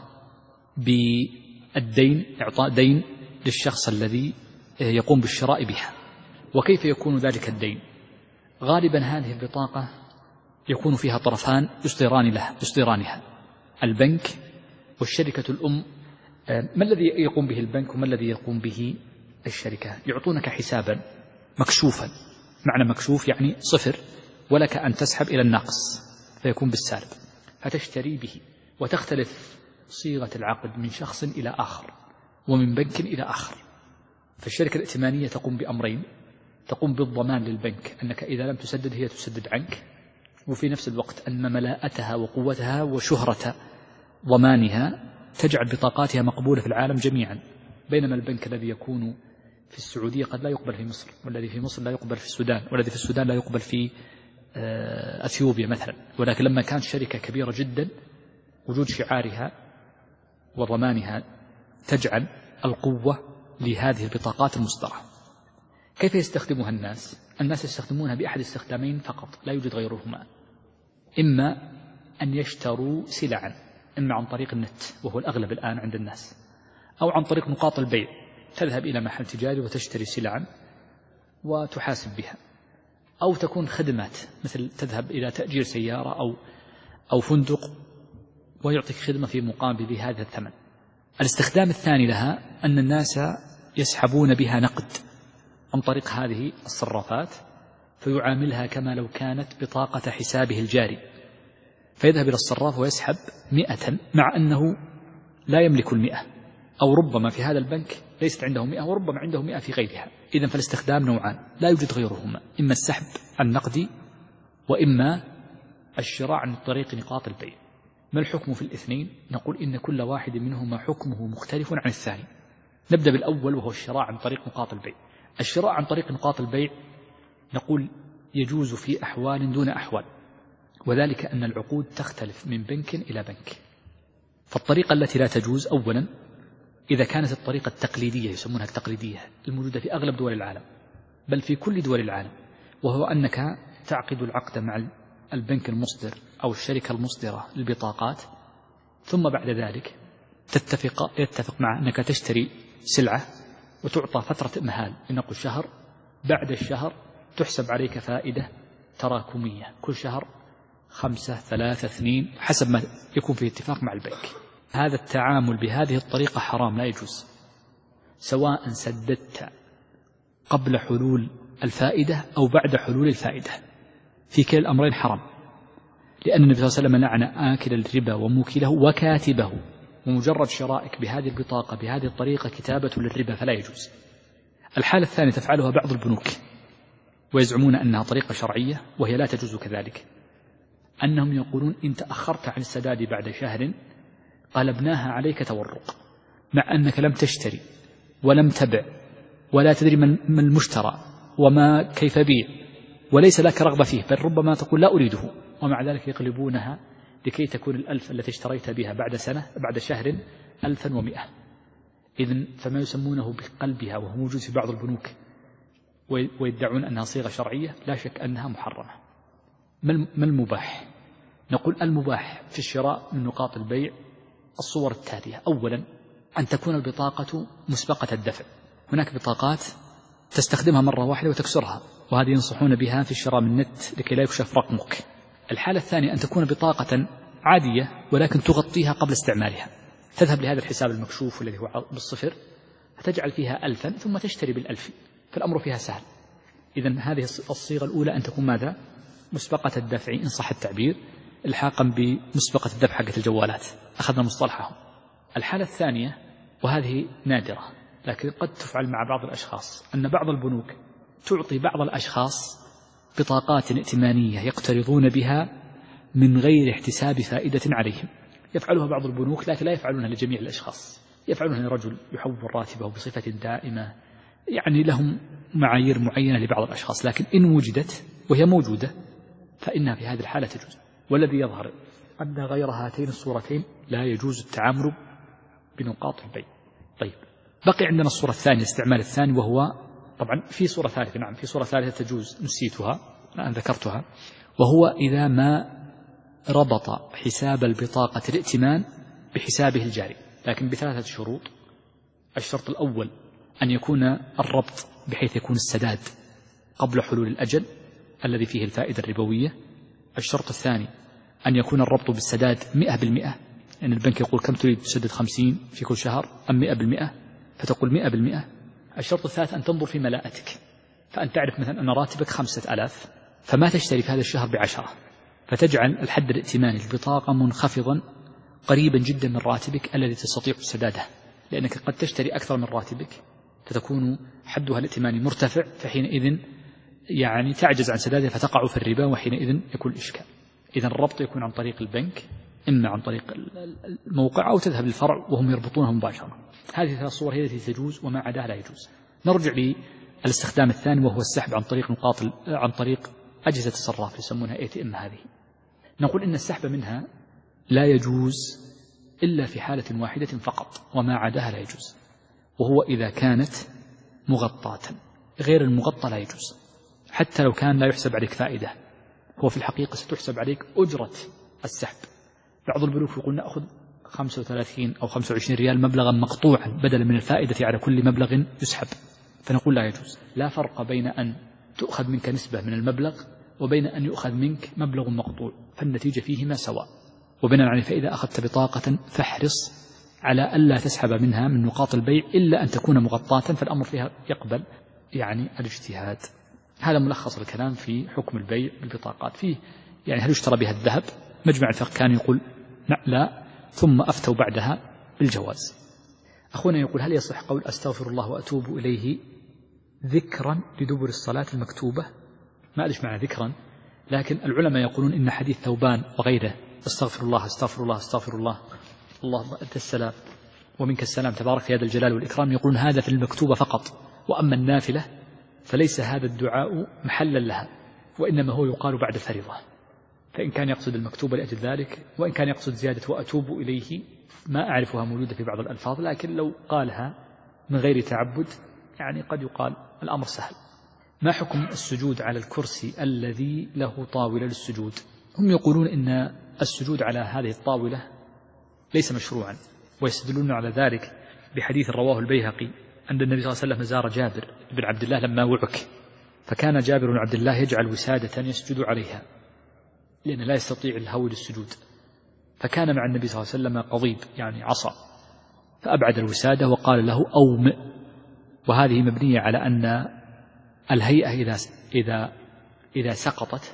بالدين، إعطاء دين للشخص الذي يقوم بالشراء بها. وكيف يكون ذلك الدين؟ غالبا هذه البطاقة يكون فيها طرفان يصدران لها يصدرانها، البنك والشركة الأم. ما الذي يقوم به البنك وما الذي يقوم به الشركة؟ يعطونك حسابا مكشوفا، معنى مكشوف يعني صفر، ولك أن تسحب إلى الناقص فيكون بالسالب، فتشتري به. وتختلف صيغة العقد من شخص إلى آخر ومن بنك إلى آخر. فالشركة الائتمانية تقوم بأمرين: تقوم بالضمان للبنك أنك إذا لم تسدد هي تسدد عنك، وفي نفس الوقت أن ملاءتها وقوتها وشهرة ضمانها تجعل بطاقاتها مقبولة في العالم جميعا. بينما البنك الذي يكون في السعودية قد لا يقبل في مصر، والذي في مصر لا يقبل في السودان، والذي في السودان لا يقبل في أثيوبيا مثلا. ولكن لما كانت شركة كبيرة جدا وجود شعارها وضمانها تجعل القوة لهذه البطاقات المصدرة. كيف يستخدمها الناس؟ الناس يستخدمونها بأحد استخدامين فقط، لا يوجد غيرهما. إما أن يشتروا سلعا، إما عن طريق النت وهو الأغلب الآن عند الناس، أو عن طريق نقاط البيع، تذهب إلى محل تجاري وتشتري سلعا وتحاسب بها، أو تكون خدمات مثل تذهب إلى تأجير سيارة أو أو فندق ويعطيك خدمة في مقابل هذا الثمن. الاستخدام الثاني لها أن الناس يسحبون بها نقد عن طريق هذه الصرافات، فيعاملها كما لو كانت بطاقة حسابه الجاري، فيذهب إلى الصراف ويسحب مئة مع أنه لا يملك المئة، أو ربما في هذا البنك ليست عنده مئة وربما عنده مئة في غيرها. إذن فالاستخدام نوعان لا يوجد غيرهما، إما السحب النقدي وإما الشراء عن طريق نقاط البيع. ما الحكم في الاثنين؟ نقول إن كل واحد منهما حكمه مختلف عن الثاني. نبدأ بالأول وهو الشراء عن طريق نقاط البيع. الشراء عن طريق نقاط البيع نقول يجوز في أحوال دون أحوال، وذلك أن العقود تختلف من بنك إلى بنك. فالطريقة التي لا تجوز أولا إذا كانت الطريقة التقليدية، يسمونها التقليدية، الموجودة في أغلب دول العالم بل في كل دول العالم، وهو أنك تعقد العقد مع البنك المصدر أو الشركة المصدرة للبطاقات، ثم بعد ذلك تتفق يتفق مع أنك تشتري سلعة وتعطى فترة مهال، لنقل شهر، بعد الشهر تحسب عليك فائدة تراكمية كل شهر خمسة ثلاثة اثنين حسب ما يكون فيه اتفاق مع البنك. هذا التعامل بهذه الطريقة حرام لا يجوز، سواء سددت قبل حلول الفائدة أو بعد حلول الفائدة، في كلا الأمرين حرام، لأن النبي صلى الله عليه وسلم لعن آكل الربا وموكله وكاتبه، ومجرد شرائك بهذه البطاقة بهذه الطريقة كتابة للربا فلا يجوز. الحالة الثانية تفعلها بعض البنوك ويزعمون أنها طريقة شرعية وهي لا تجوز كذلك، أنهم يقولون إن تأخرت عن السداد بعد شهر قلبناها عليك تورق، مع أنك لم تشتري ولم تبع ولا تدري من المشترى وما كيف بيع وليس لك رغبة فيه، بل ربما تقول لا أريده، ومع ذلك يقلبونها لكي تكون الألف التي اشتريت بها بعد سنة بعد شهر ألفا ومئة. إذن فما يسمونه بقلبها وهو موجود في بعض البنوك ويدعون أنها صيغة شرعية لا شك أنها محرمة. ما المباح؟ نقول المباح في الشراء من نقاط البيع الصور التالية. أولا أن تكون البطاقة مسبقة الدفع، هناك بطاقات تستخدمها مرة واحدة وتكسرها، وهذه ينصحون بها في الشراء من النت لكي لا يكشف رقمك. الحالة الثانية أن تكون بطاقة عادية ولكن تغطيها قبل استعمالها، تذهب لهذا الحساب المكشوف الذي هو بالصفر فتجعل فيها ألفا ثم تشتري بالألف، فالأمر فيها سهل. إذن هذه الصيغة الأولى أن تكون ماذا؟ مسبقة الدفع إن صح التعبير، الحاقا بمسبقة الدفع حقة الجوالات، أخذنا مصطلحهم. الحالة الثانية وهذه نادرة لكن قد تفعل مع بعض الأشخاص، أن بعض البنوك تعطي بعض الأشخاص بطاقات ائتمانية يقترضون بها من غير احتساب فائدة عليهم. يفعلها بعض البنوك لكن لا يفعلونها لجميع الأشخاص، يفعلونها لرجل يحول راتبه بصفة دائمة، يعني لهم معايير معينة لبعض الأشخاص، لكن إن وجدت وهي موجودة فإنها في هذه الحالة تجوز. والذي يظهر أن غير هاتين الصورتين لا يجوز التعامل بنقاط البيع. طيب بقي عندنا الصورة الثانية، الاستعمال الثاني، وهو طبعا في صورة ثالثة، نعم في صورة ثالثة تجوز نسيتها الآن ذكرتها، وهو إذا ما ربط حساب البطاقة الائتمان بحسابه الجاري، لكن بثلاثة شروط. الشرط الأول أن يكون الربط بحيث يكون السداد قبل حلول الأجل الذي فيه الفائدة الربوية. الشرط الثاني أن يكون الربط بالسداد مئة بالمئة، أن البنك يقول كم تريد تسدد خمسين في كل شهر أم مئة بالمئة، فتقول مئة بالمئة. الشرط الثالث أن تنظر في ملاءتك، فأن تعرف مثلا أن راتبك خمسة ألاف فما تشتري في هذا الشهر بعشرة، فتجعل الحد الائتماني البطاقة منخفضا قريبا جدا من راتبك الذي تستطيع سداده، لأنك قد تشتري أكثر من راتبك فتكون حدها الائتماني مرتفع، فحينئذ يعني تعجز عن سدادها فتقع في الربا، وحينئذ يكون الإشكال. إذن الربط يكون عن طريق البنك، إما عن طريق الموقع أو تذهب للفرع وهم يربطونها مباشرة. هذه ثلاث صور هي التي تجوز وما عداها لا يجوز. نرجع للاستخدام الثاني وهو السحب عن طريق نقاط عن طريق أجهزة الصراف يسمونها إيه تي إم. هذه نقول إن السحب منها لا يجوز إلا في حالة واحدة فقط وما عداها لا يجوز، وهو إذا كانت مغطاة. غير المغطى لا يجوز، حتى لو كان لا يحسب عليك فائدة، هو في الحقيقة ستحسب عليك أجرة السحب. بعض البنوك يقول نأخذ خمسة وثلاثين أو خمسة وعشرين ريال مبلغا مقطوعا بدلا من الفائدة على كل مبلغ يسحب، فنقول لا يجوز. لا فرق بين أن تؤخذ منك نسبة من المبلغ وبين أن يؤخذ منك مبلغ مقطوع، فالنتيجة فيهما سواء. وبناء عليه فإذا أخذت بطاقة فاحرص على ألا تسحب منها من نقاط البيع إلا أن تكون مغطاة، فالأمر فيها يقبل يعني الاجتهاد. هذا ملخص الكلام في حكم البيع بالبطاقات. فيه يعني هل يشترى بها الذهب؟ مجمع الفقه كان يقول لا، ثم أفتوا بعدها بالجواز. أخونا يقول هل يصح قول أستغفر الله وأتوب إليه ذكرا لدبر الصلاة المكتوبة؟ ما أدري معنى ذكرا، لكن العلماء يقولون إن حديث ثوبان وغيره استغفر الله استغفر الله استغفر الله اللهم أنت السلام ومنك السلام تبارك يا ذا الجلال والإكرام، يقولون هذا في المكتوبة فقط، وأما النافلة فليس هذا الدعاء محلا لها، وإنما هو يقال بعد الفريضة. فإن كان يقصد المكتوبة لأجل ذلك، وإن كان يقصد زيادة وأتوب إليه ما أعرفها موجودة في بعض الألفاظ، لكن لو قالها من غير تعبد يعني قد يقال الأمر سهل. ما حكم السجود على الكرسي الذي له طاولة للسجود؟ هم يقولون إن السجود على هذه الطاولة ليس مشروعا، ويستدلون على ذلك بحديث رواه البيهقي أن النبي صلى الله عليه وسلم زار جابر بن عبد الله لما وعك، فكان جابر بن عبد الله يجعل وسادة يسجد عليها لأنه لا يستطيع الهول السجود، فكان مع النبي صلى الله عليه وسلم قضيب يعني عصا، فأبعد الوسادة وقال له أومئ. وهذه مبنية على أن الهيئة إذا إذا إذا سقطت،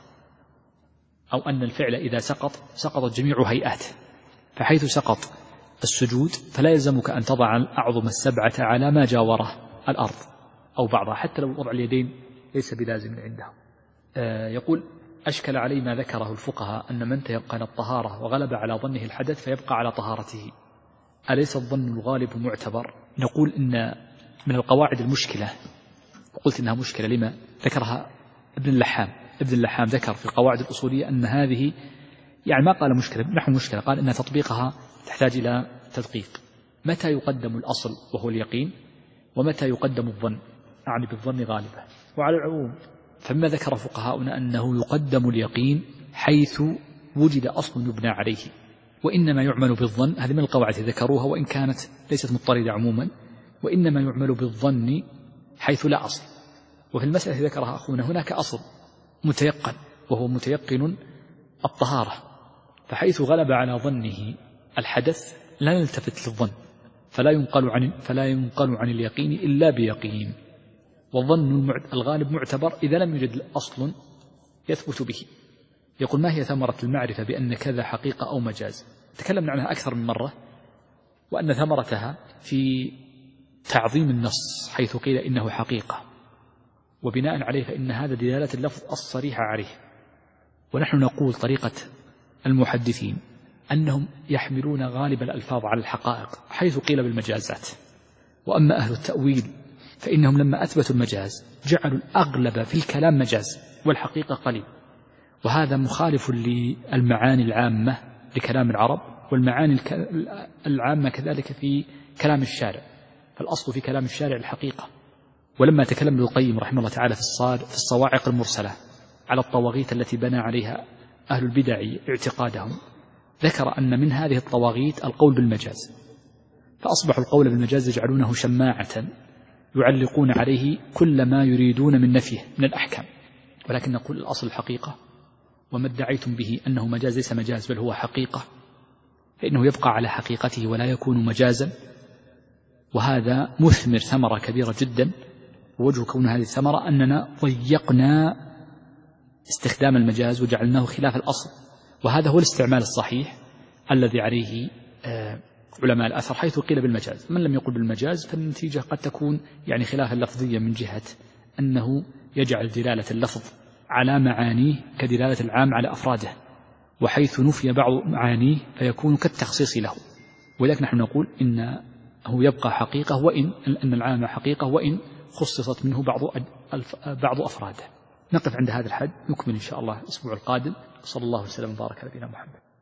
أو أن الفعل إذا سقط سقطت جميع هيئاته، فحيث سقط السجود فلا يلزمك أن تضع الأعظم السبعة على ما جاوره الأرض أو بعضها، حتى لو وضع اليدين ليس بلازم عنده. آه يقول أشكل علي ما ذكره الفقهاء أن من تيقن الطهارة وغلب على ظنه الحدث فيبقى على طهارته، أليس الظن الغالب معتبر؟ نقول إن من القواعد المشكلة، وقلت إنها مشكلة لما ذكرها ابن اللحام ابن اللحام ذكر في القواعد الأصولية أن هذه يعني ما قال مشكلة نحو مشكلة، قال إن تطبيقها تحتاج إلى تدقيق. متى يقدم الأصل وهو اليقين، ومتى يقدم الظن، أعني بالظن غالبا. وعلى العموم فما ذكر فقهاؤنا أنه يقدم اليقين حيث وجد أصل يبنى عليه، وإنما يعمل بالظن. هذه من القواعد ذكروها وإن كانت ليست مضطردة عموما، وإنما يعمل بالظن حيث لا أصل. وفي المسألة ذكرها أخونا هناك أصل متيقن وهو متيقن الطهارة، فحيث غلب على ظنه الحدث لا نلتفت للظن، فلا ينقل عن فلا ينقل عن اليقين إلا بيقين. والظن الغالب معتبر إذا لم يوجد أصل يثبت به. يقول ما هي ثمرة المعرفة بأن كذا حقيقة أو مجاز؟ تكلمنا عنها أكثر من مرة، وأن ثمرتها في تعظيم النص حيث قيل إنه حقيقة، وبناء عليه فإن هذا دلالة اللفظ الصريحة عليه. ونحن نقول طريقة المحدثين أنهم يحملون غالب الألفاظ على الحقائق حيث قيل بالمجازات. وأما أهل التأويل فإنهم لما أثبتوا المجاز جعلوا الأغلب في الكلام مجاز والحقيقة قليل، وهذا مخالف للمعاني العامة لكلام العرب، والمعاني العامة كذلك في كلام الشارع، فالأصل في كلام الشارع الحقيقة. ولما تكلم ابن القيم رحمه الله تعالى في الصواعق المرسلة على الطواغيت التي بنى عليها أهل البدع اعتقادهم، ذكر أن من هذه الطواغيت القول بالمجاز، فأصبحوا القول بالمجاز يجعلونه شماعة يعلقون عليه كل ما يريدون من نفيه من الأحكام. ولكن نقول الأصل الحقيقة، وما ادعيتم به أنه مجاز ليس مجاز بل هو حقيقة، فإنه يبقى على حقيقته ولا يكون مجازا، وهذا مثمر ثمرة كبيرة جدا. ووجه كون هذه الثمرة أننا ضيقنا استخدام المجاز وجعلناه خلاف الأصل، وهذا هو الاستعمال الصحيح الذي عليه علماء الأثر حيث قيل بالمجاز. من لم يقل بالمجاز فالنتيجة قد تكون يعني خلاف اللفظية من جهة أنه يجعل دلالة اللفظ على معانيه كدلالة العام على أفراده، وحيث نفي بعض معانيه فيكون كالتخصيص له. ولكن نحن نقول إنه يبقى حقيقة، وإن أن العام حقيقة وإن خصصت منه بعض بعض أفراده. نقف عند هذا الحد، نكمل إن شاء الله الأسبوع القادم. صلى الله وسلم وبارك على نبينا محمد.